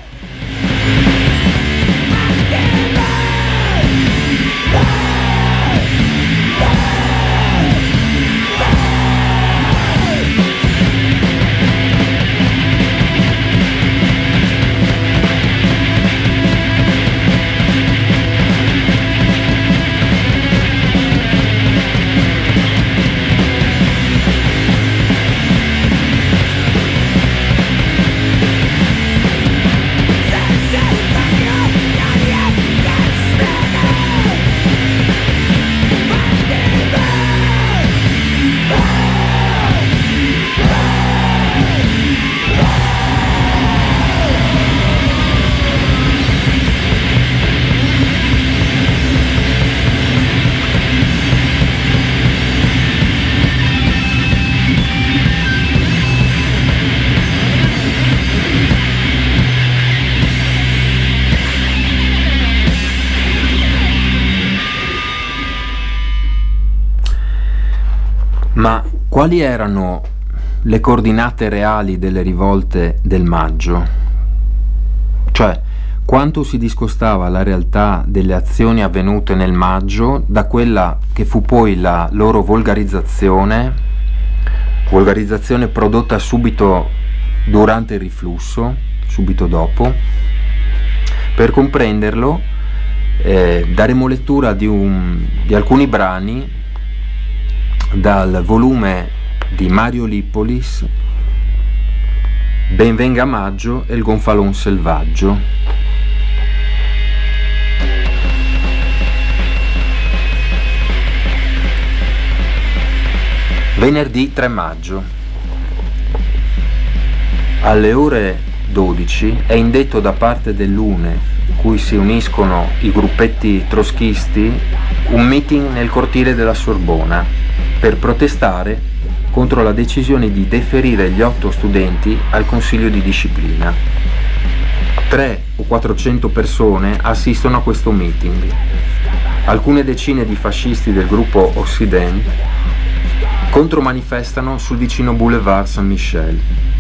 Speaker 2: Ma quali erano le coordinate reali delle rivolte del maggio? Cioè, quanto si discostava la realtà delle azioni avvenute nel maggio da quella che fu poi la loro volgarizzazione, volgarizzazione prodotta subito durante il riflusso, subito dopo? Per comprenderlo, eh, daremo lettura di, un, di alcuni brani dal volume di Mario Lippolis, Ben venga maggio e il gonfalon selvaggio. Venerdì tre maggio. Alle ore dodici è indetto da parte dell'U N E F, cui si uniscono i gruppetti trotskisti, un meeting nel cortile della Sorbona per protestare contro la decisione di deferire gli otto studenti al consiglio di disciplina. Tre o quattrocento persone assistono a questo meeting. Alcune decine di fascisti del gruppo Occident contromanifestano sul vicino boulevard Saint-Michel.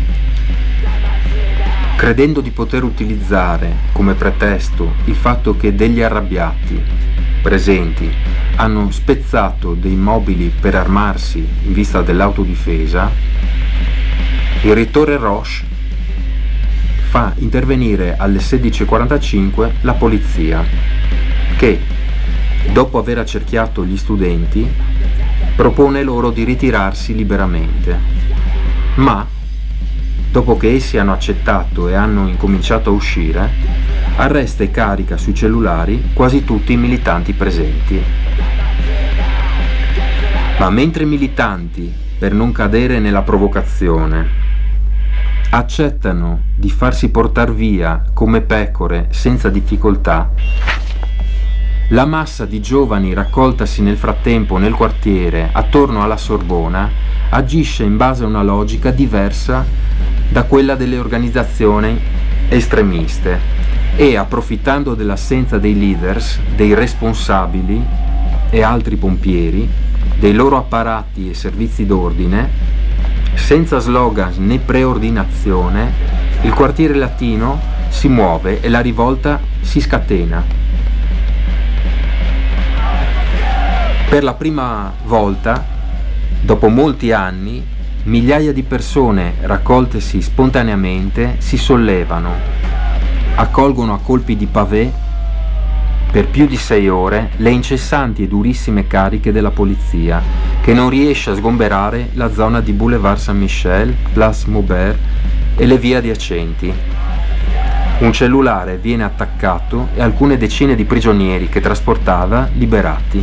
Speaker 2: Credendo di poter utilizzare come pretesto il fatto che degli arrabbiati presenti hanno spezzato dei mobili per armarsi in vista dell'autodifesa, il rettore Roche fa intervenire alle sedici e quarantacinque la polizia, che, dopo aver accerchiato gli studenti, propone loro di ritirarsi liberamente, ma, dopo che essi hanno accettato e hanno incominciato a uscire, arresta e carica sui cellulari quasi tutti i militanti presenti. Ma mentre i militanti, per non cadere nella provocazione, accettano di farsi portar via come pecore senza difficoltà, la massa di giovani raccoltasi nel frattempo nel quartiere attorno alla Sorbona agisce in base a una logica diversa da quella delle organizzazioni estremiste e, approfittando dell'assenza dei leaders, dei responsabili e altri pompieri, dei loro apparati e servizi d'ordine, senza slogan né preordinazione, il quartiere latino si muove e la rivolta si scatena. Per la prima volta, dopo molti anni, migliaia di persone raccoltesi spontaneamente si sollevano accolgono a colpi di pavé per più di sei ore le incessanti e durissime cariche della polizia, che non riesce a sgomberare la zona di Boulevard Saint-Michel, Place Maubert e le vie adiacenti. Un cellulare viene attaccato e alcune decine di prigionieri che trasportava liberati.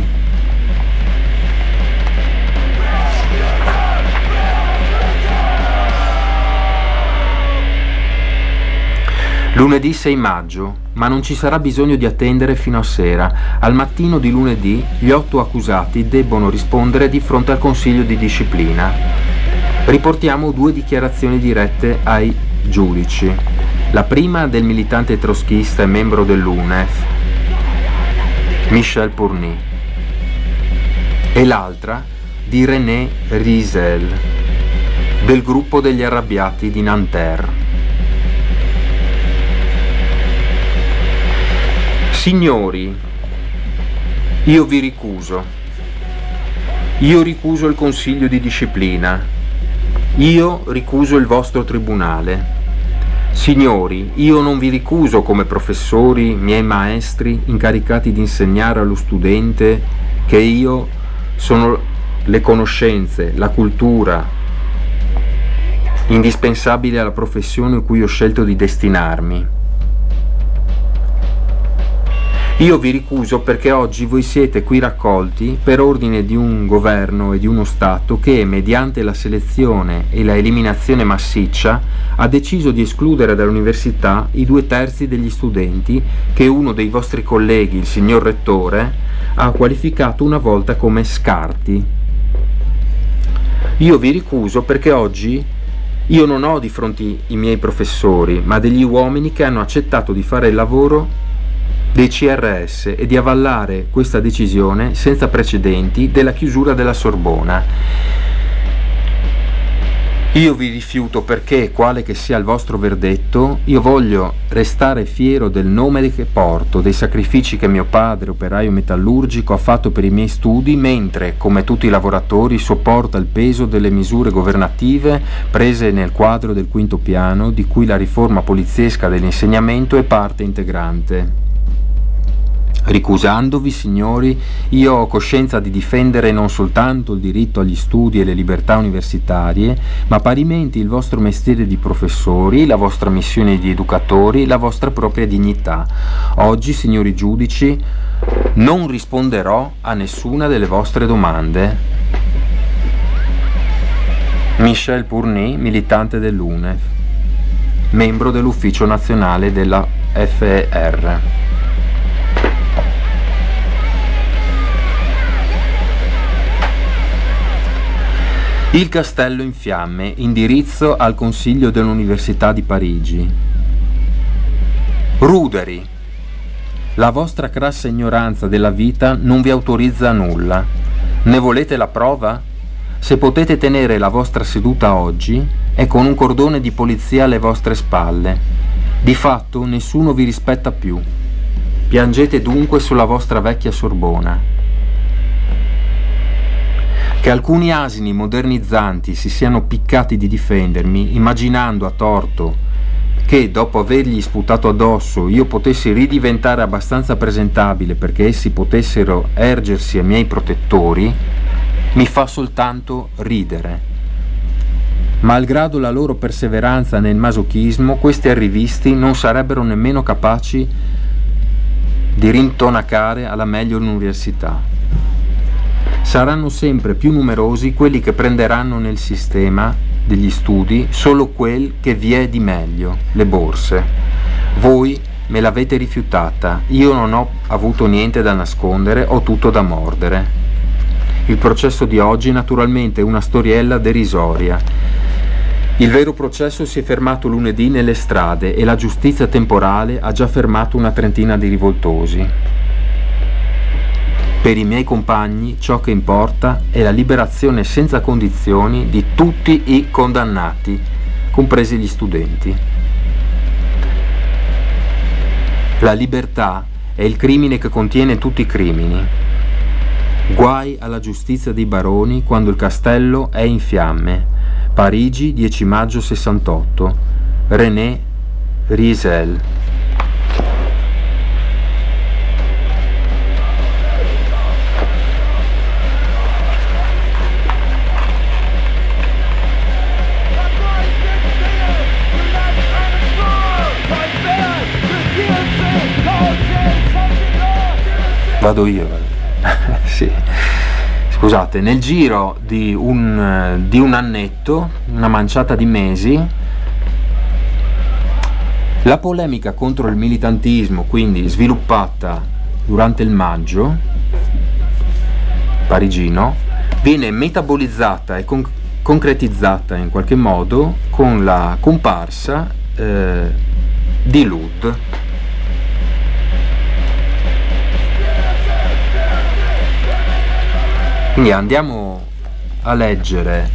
Speaker 2: Lunedì sei maggio, ma non ci sarà bisogno di attendere fino a sera. Al mattino di lunedì gli otto accusati debbono rispondere di fronte al Consiglio di disciplina. Riportiamo due dichiarazioni dirette ai giudici. La prima del militante trotskista e membro dell'U N E F, Michel Pourny, e l'altra di René Riesel, del gruppo degli arrabbiati di Nanterre. Signori, io vi ricuso. Io ricuso il Consiglio di disciplina. Io ricuso il vostro tribunale. Signori, io non vi ricuso come professori, miei maestri, incaricati di insegnare allo studente che io sono le conoscenze, la cultura, indispensabili alla professione a cui ho scelto di destinarmi. Io vi ricuso perché oggi voi siete qui raccolti per ordine di un governo e di uno Stato che, mediante la selezione e la eliminazione massiccia, ha deciso di escludere dall'università i due terzi degli studenti che uno dei vostri colleghi, il signor Rettore, ha qualificato una volta come scarti. Io vi ricuso perché oggi io non ho di fronte i miei professori, ma degli uomini che hanno accettato di fare il lavoro dei C R S e di avallare questa decisione senza precedenti della chiusura della Sorbona. Io vi rifiuto perché, quale che sia il vostro verdetto, io voglio restare fiero del nome che porto, dei sacrifici che mio padre, operaio metallurgico, ha fatto per i miei studi, mentre, come tutti i lavoratori, sopporta il peso delle misure governative prese nel quadro del quinto piano, di cui la riforma poliziesca dell'insegnamento è parte integrante. Ricusandovi, signori, io ho coscienza di difendere non soltanto il diritto agli studi e le libertà universitarie, ma parimenti il vostro mestiere di professori, la vostra missione di educatori, la vostra propria dignità. Oggi, signori giudici, non risponderò a nessuna delle vostre domande. Michel Pourny, militante dell'U N E F, membro dell'Ufficio Nazionale della F E R. Il castello in fiamme, indirizzo al Consiglio dell'Università di Parigi. Ruderi, la vostra crassa ignoranza della vita non vi autorizza a nulla. Ne volete la prova? Se potete tenere la vostra seduta oggi, è con un cordone di polizia alle vostre spalle. Di fatto nessuno vi rispetta più. Piangete dunque sulla vostra vecchia Sorbona. Che alcuni asini modernizzanti si siano piccati di difendermi, immaginando a torto che, dopo avergli sputato addosso, io potessi ridiventare abbastanza presentabile perché essi potessero ergersi ai miei protettori, mi fa soltanto ridere. Malgrado la loro perseveranza nel masochismo, questi arrivisti non sarebbero nemmeno capaci di rintonacare alla meglio l'università. Saranno sempre più numerosi quelli che prenderanno nel sistema degli studi solo quel che vi è di meglio, le borse. Voi me l'avete rifiutata, io non ho avuto niente da nascondere, ho tutto da mordere. Il processo di oggi naturalmente è una storiella derisoria. Il vero processo si è fermato lunedì nelle strade e la giustizia temporale ha già fermato una trentina di rivoltosi. Per i miei compagni ciò che importa è la liberazione senza condizioni di tutti i condannati, compresi gli studenti. La libertà è il crimine che contiene tutti i crimini. Guai alla giustizia dei baroni quando il castello è in fiamme. Parigi, dieci maggio sessantotto. René Riesel. Vado io. Sì. Scusate, nel giro di un, di un annetto, una manciata di mesi, la polemica contro il militantismo, quindi sviluppata durante il maggio parigino, viene metabolizzata e con- concretizzata in qualche modo con la comparsa eh, di Lud. Quindi andiamo a leggere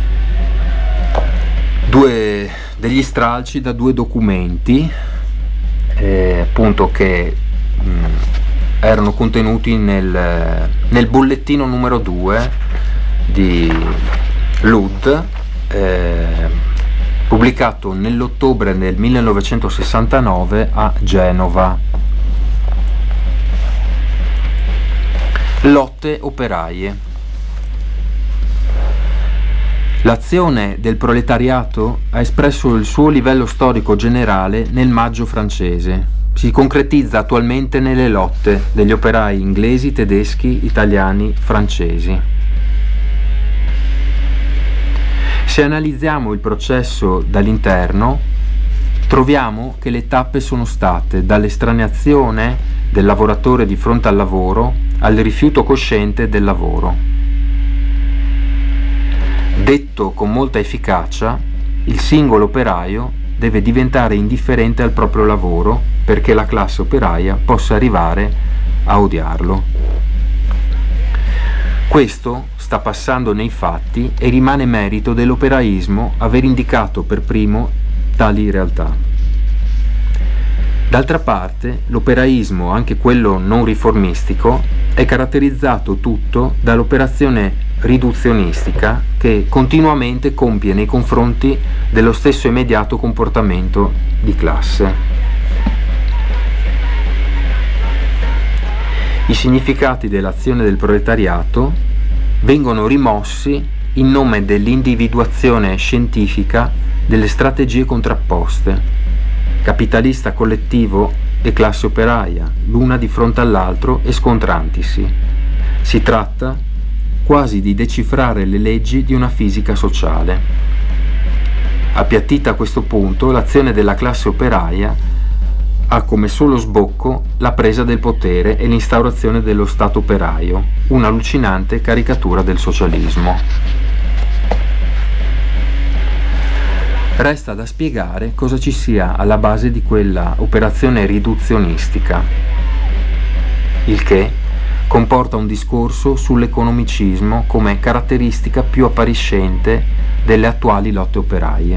Speaker 2: due degli stralci da due documenti eh, appunto che mh, erano contenuti nel, nel bollettino numero due di Lud, eh, pubblicato nell'ottobre del millenovecentosessantanove a Genova. Lotte operaie. L'azione del proletariato ha espresso il suo livello storico generale nel maggio francese. Si concretizza attualmente nelle lotte degli operai inglesi, tedeschi, italiani, francesi. Se analizziamo il processo dall'interno, troviamo che le tappe sono state dall'estraneazione del lavoratore di fronte al lavoro al rifiuto cosciente del lavoro. Detto con molta efficacia, il singolo operaio deve diventare indifferente al proprio lavoro perché la classe operaia possa arrivare a odiarlo. Questo sta passando nei fatti e rimane merito dell'operaismo aver indicato per primo tali realtà. D'altra parte, l'operaismo, anche quello non riformistico, è caratterizzato tutto dall'operazione riduzionistica che continuamente compie nei confronti dello stesso immediato comportamento di classe. I significati dell'azione del proletariato vengono rimossi in nome dell'individuazione scientifica delle strategie contrapposte, capitalista collettivo e classe operaia, l'una di fronte all'altro e scontrantisi. Si tratta quasi di decifrare le leggi di una fisica sociale. Appiattita a questo punto, l'azione della classe operaia ha come solo sbocco la presa del potere e l'instaurazione dello Stato operaio, un'allucinante caricatura del socialismo. Resta da spiegare cosa ci sia alla base di quella operazione riduzionistica, il che comporta un discorso sull'economicismo come caratteristica più appariscente delle attuali lotte operaie.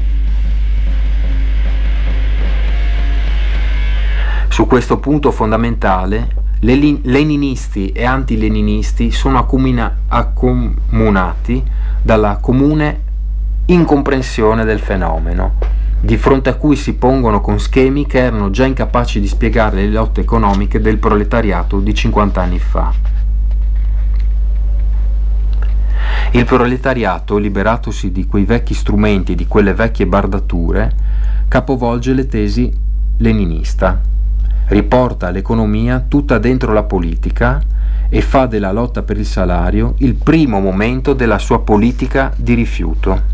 Speaker 2: Su questo punto fondamentale, le leninisti e antileninisti sono accomuna- accomunati dalla comune incomprensione del fenomeno, di fronte a cui si pongono con schemi che erano già incapaci di spiegare le lotte economiche del proletariato di cinquanta anni fa. Il proletariato, liberatosi di quei vecchi strumenti e di quelle vecchie bardature, capovolge le tesi leninista, riporta l'economia tutta dentro la politica e fa della lotta per il salario il primo momento della sua politica di rifiuto.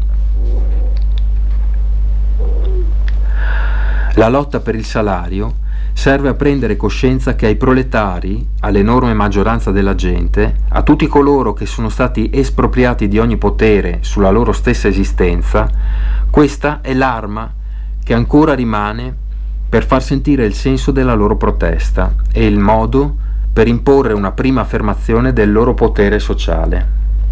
Speaker 2: La lotta per il salario serve a prendere coscienza che ai proletari, all'enorme maggioranza della gente, a tutti coloro che sono stati espropriati di ogni potere sulla loro stessa esistenza, questa è l'arma che ancora rimane per far sentire il senso della loro protesta e il modo per imporre una prima affermazione del loro potere sociale.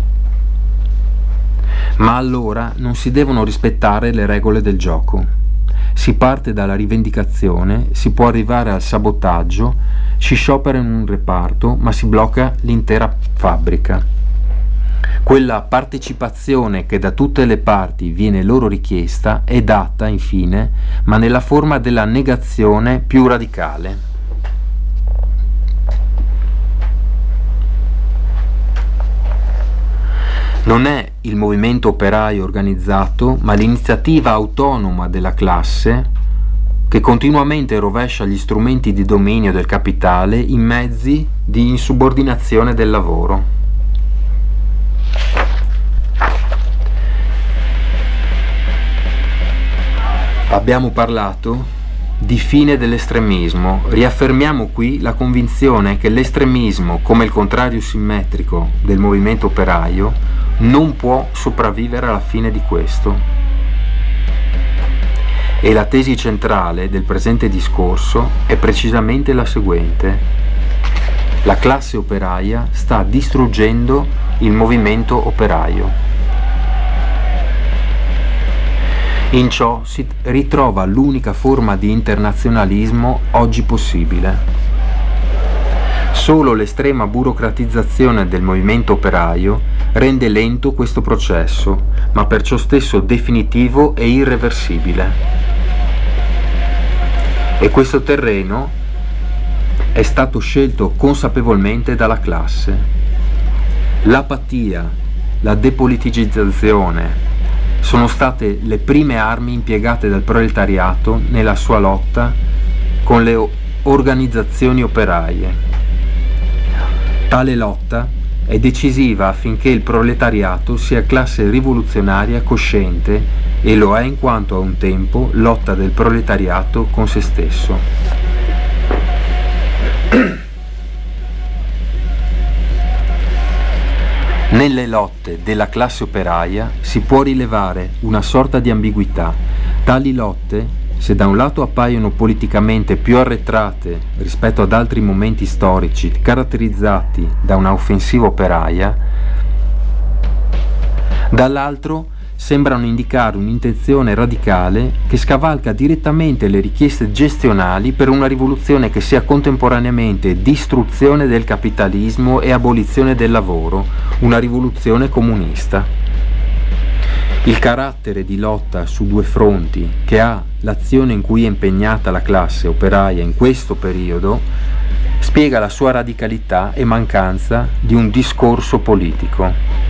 Speaker 2: Ma allora non si devono rispettare le regole del gioco. Si parte dalla rivendicazione, si può arrivare al sabotaggio, si sciopera in un reparto, ma si blocca l'intera fabbrica. Quella partecipazione che da tutte le parti viene loro richiesta è data, infine, ma nella forma della negazione più radicale. Non è il movimento operaio organizzato, ma l'iniziativa autonoma della classe che continuamente rovescia gli strumenti di dominio del capitale in mezzi di insubordinazione del lavoro. Abbiamo parlato di fine dell'estremismo. Riaffermiamo qui la convinzione che l'estremismo, come il contrario simmetrico del movimento operaio, non può sopravvivere alla fine di questo. E la tesi centrale del presente discorso è precisamente la seguente: la classe operaia sta distruggendo il movimento operaio. In ciò si ritrova l'unica forma di internazionalismo oggi possibile. Solo l'estrema burocratizzazione del movimento operaio rende lento questo processo, ma per ciò stesso definitivo e irreversibile. E questo terreno è stato scelto consapevolmente dalla classe. L'apatia, la depoliticizzazione sono state le prime armi impiegate dal proletariato nella sua lotta con le organizzazioni operaie. Tale lotta è decisiva affinché il proletariato sia classe rivoluzionaria cosciente, e lo è in quanto a un tempo lotta del proletariato con se stesso. Nelle lotte della classe operaia si può rilevare una sorta di ambiguità. Tali lotte, se da un lato appaiono politicamente più arretrate rispetto ad altri momenti storici caratterizzati da una offensiva operaia, dall'altro sembrano indicare un'intenzione radicale che scavalca direttamente le richieste gestionali per una rivoluzione che sia contemporaneamente distruzione del capitalismo e abolizione del lavoro, una rivoluzione comunista. Il carattere di lotta su due fronti che ha l'azione in cui è impegnata la classe operaia in questo periodo spiega la sua radicalità e mancanza di un discorso politico.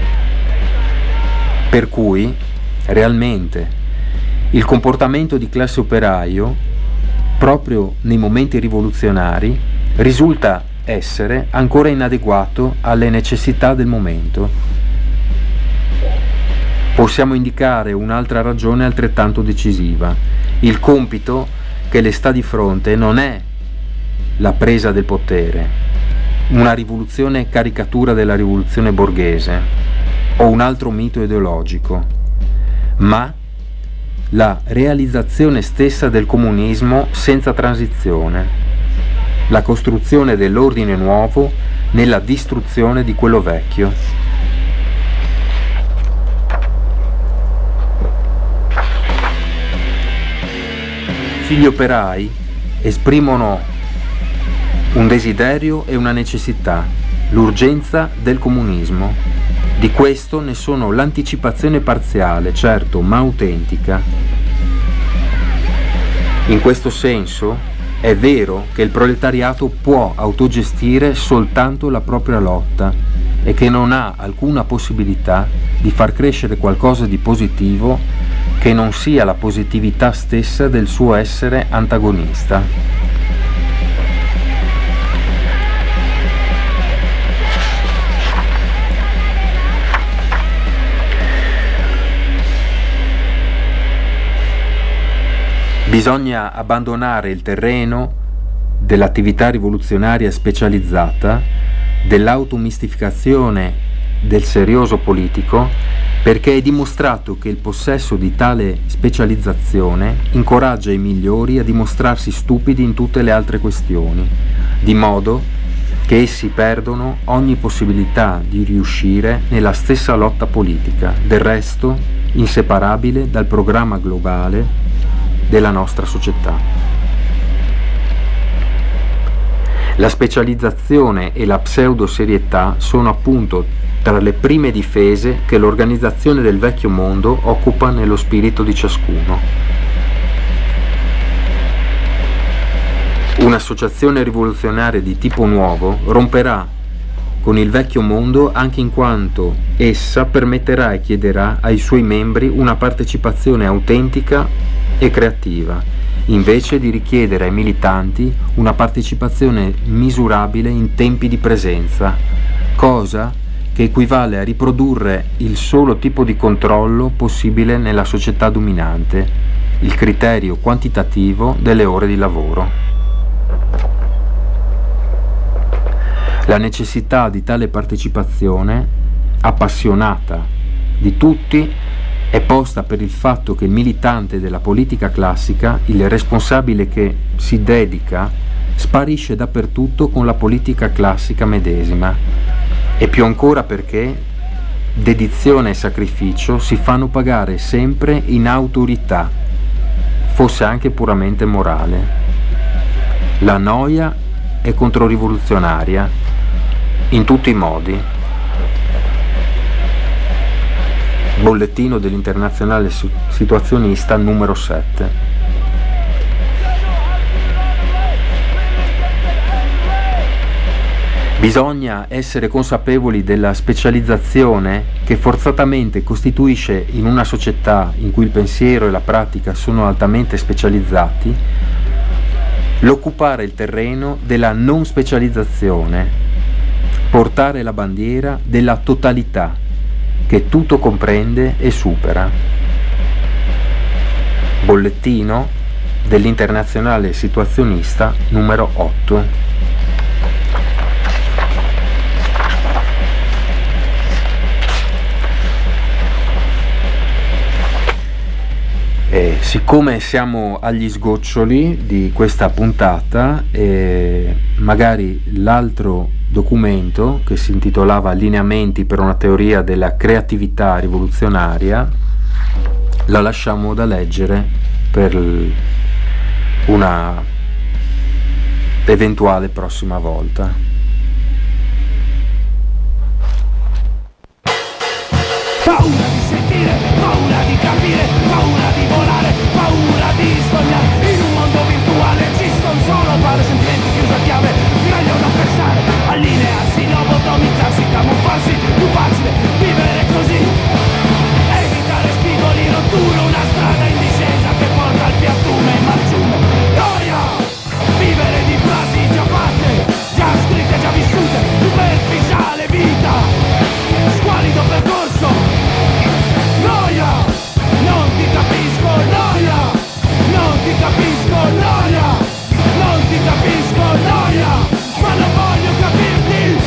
Speaker 2: Per cui, realmente, il comportamento di classe operaio, proprio nei momenti rivoluzionari, risulta essere ancora inadeguato alle necessità del momento. Possiamo indicare un'altra ragione altrettanto decisiva. Il compito che le sta di fronte non è la presa del potere, una rivoluzione caricatura della rivoluzione borghese, o un altro mito ideologico, ma la realizzazione stessa del comunismo senza transizione, la costruzione dell'ordine nuovo nella distruzione di quello vecchio. Gli operai esprimono un desiderio e una necessità, l'urgenza del comunismo. Di questo ne sono l'anticipazione parziale, certo, ma autentica. In questo senso è vero che il proletariato può autogestire soltanto la propria lotta e che non ha alcuna possibilità di far crescere qualcosa di positivo che non sia la positività stessa del suo essere antagonista. Bisogna abbandonare il terreno dell'attività rivoluzionaria specializzata, dell'automistificazione del serioso politico, perché è dimostrato che il possesso di tale specializzazione incoraggia i migliori a dimostrarsi stupidi in tutte le altre questioni, di modo che essi perdono ogni possibilità di riuscire nella stessa lotta politica, del resto inseparabile dal programma globale della nostra società. La specializzazione e la pseudoserietà sono appunto tra le prime difese che l'organizzazione del vecchio mondo occupa nello spirito di ciascuno. Un'associazione rivoluzionaria di tipo nuovo romperà con il vecchio mondo anche in quanto essa permetterà e chiederà ai suoi membri una partecipazione autentica e creativa, invece di richiedere ai militanti una partecipazione misurabile in tempi di presenza, cosa che equivale a riprodurre il solo tipo di controllo possibile nella società dominante, il criterio quantitativo delle ore di lavoro. La necessità di tale partecipazione appassionata di tutti è posta per il fatto che il militante della politica classica, il responsabile che si dedica, sparisce dappertutto con la politica classica medesima, e più ancora perché dedizione e sacrificio si fanno pagare sempre in autorità, fosse anche puramente morale. La noia è controrivoluzionaria in tutti i modi. Bollettino dell'Internazionale Situazionista numero sette. Bisogna essere consapevoli della specializzazione che forzatamente costituisce, in una società in cui il pensiero e la pratica sono altamente specializzati, l'occupare il terreno della non specializzazione, portare la bandiera della totalità che tutto comprende e supera. Bollettino dell'Internazionale Situazionista numero otto. E siccome siamo agli sgoccioli di questa puntata, eh, magari l'altro documento che si intitolava Lineamenti per una teoria della creatività rivoluzionaria la lasciamo da leggere per una eventuale prossima volta.
Speaker 4: Paura di sentire, paura di capire, paura di volare, paura di sognare. In un mondo virtuale ci sono solo parole, sentimenti chiusi a chiave. Meglio non pensare, allinearsi, lobotomizzarsi, camuffarsi. Più facile vivere così. Evitare spigoli, rotture, una strada in discesa che porta al piattume e marciume. Noia! Vivere di frasi già fatte, già scritte, già vissute. Superficiale vita, squalido percorso. Noia, non ti capisco, noia, non ti capisco, noia, non ti capisco, noia, ma non voglio capirti.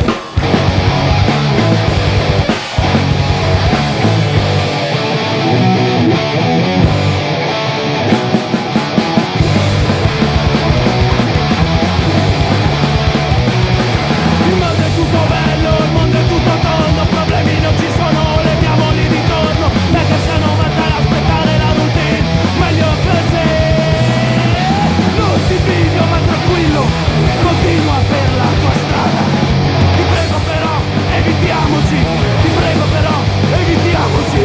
Speaker 4: Il mondo è tutto bello, il mondo è tutto tondo, problemi non ci sono, leviamoli di torno, mettersi a novanta e aspettare la routine, meglio così. Non ti video ma tranquillo, continua per la tua strada. Ti prego però, evitiamoci, ti prego però, evitiamoci.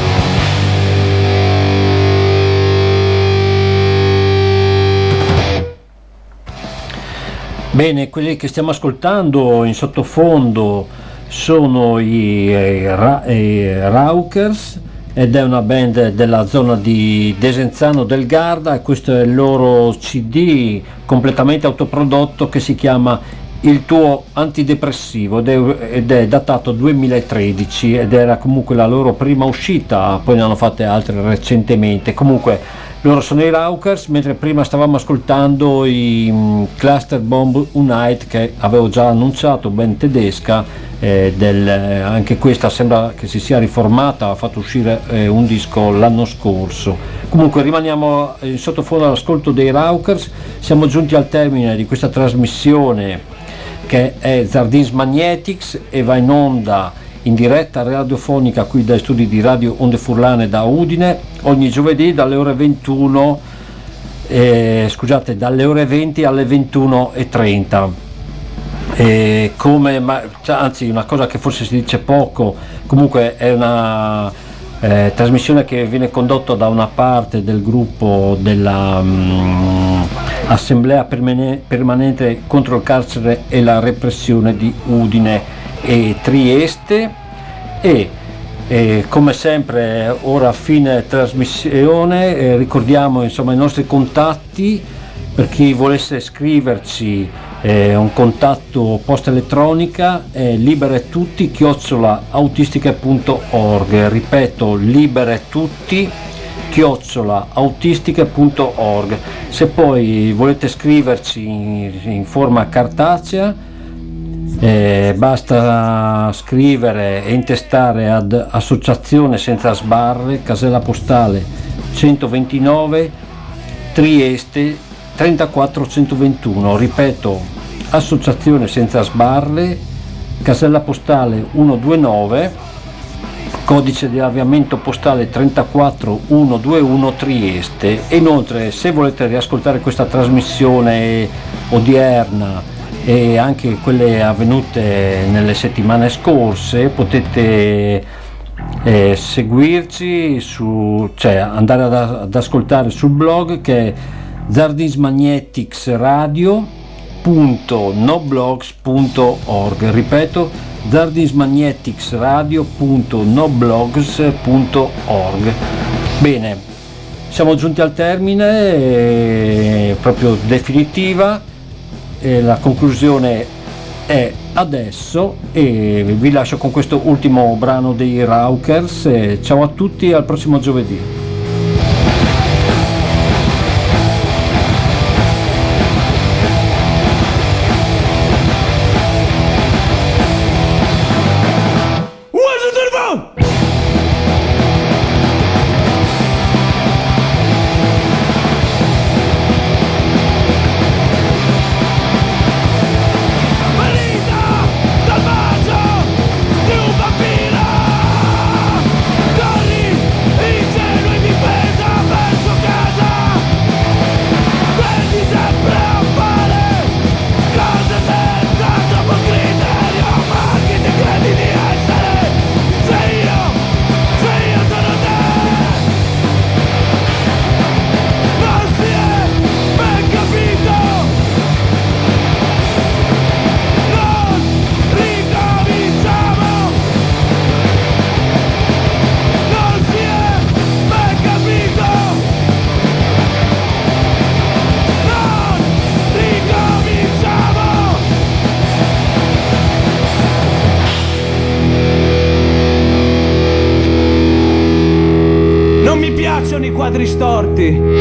Speaker 1: Bene, quelli che stiamo ascoltando in sottofondo sono i eh, Ra- eh, Raukers, ed è una band della zona di Desenzano del Garda, e questo è il loro C D completamente autoprodotto che si chiama Il tuo antidepressivo, ed è, ed è datato duemilatredici, ed era comunque la loro prima uscita, poi ne hanno fatte altre recentemente. Comunque loro sono i Raukers, mentre prima stavamo ascoltando i um, Cluster Bomb Unite, che avevo già annunciato, band tedesca, eh, del, eh, anche questa sembra che si sia riformata, ha fatto uscire eh, un disco l'anno scorso. Comunque rimaniamo in sottofondo all'ascolto dei Raukers. Siamo giunti al termine di questa trasmissione che è Zardins Magnetics e va in onda in diretta radiofonica qui dai studi di Radio Onde Furlane da Udine ogni giovedì dalle ore ventuno, eh, scusate, dalle ore venti alle ventuno e trenta. E come, ma, anzi, una cosa che forse si dice poco, comunque è una eh, trasmissione che viene condotta da una parte del gruppo della um, Assemblea Permane- Permanente contro il carcere e la repressione di Udine e Trieste, e E come sempre ora a fine trasmissione eh, ricordiamo insomma i nostri contatti per chi volesse scriverci, eh, un contatto posta elettronica eh, liberetutti chiocciola autistica punto org, ripeto liberetutti chiocciola autistica punto org. Se poi volete scriverci in, in forma cartacea Eh, basta scrivere e intestare ad Associazione Senza Sbarre, casella postale centoventinove, Trieste trentaquattro centoventuno. Ripeto, Associazione Senza Sbarre, casella postale centoventinove, codice di avviamento postale trentaquattro centoventuno Trieste. E inoltre, se volete riascoltare questa trasmissione odierna e anche quelle avvenute nelle settimane scorse, potete eh, seguirci su, cioè andare ad, ad ascoltare sul blog che è zardinsmagnetics radio punto noblogs punto org. Ripeto, zardinsmagnetics radio punto noblogs punto org. Bene, siamo giunti al termine eh, proprio definitiva. E la conclusione è adesso e vi lascio con questo ultimo brano dei Rockers. E ciao a tutti, al prossimo giovedì.
Speaker 4: I quadri storti,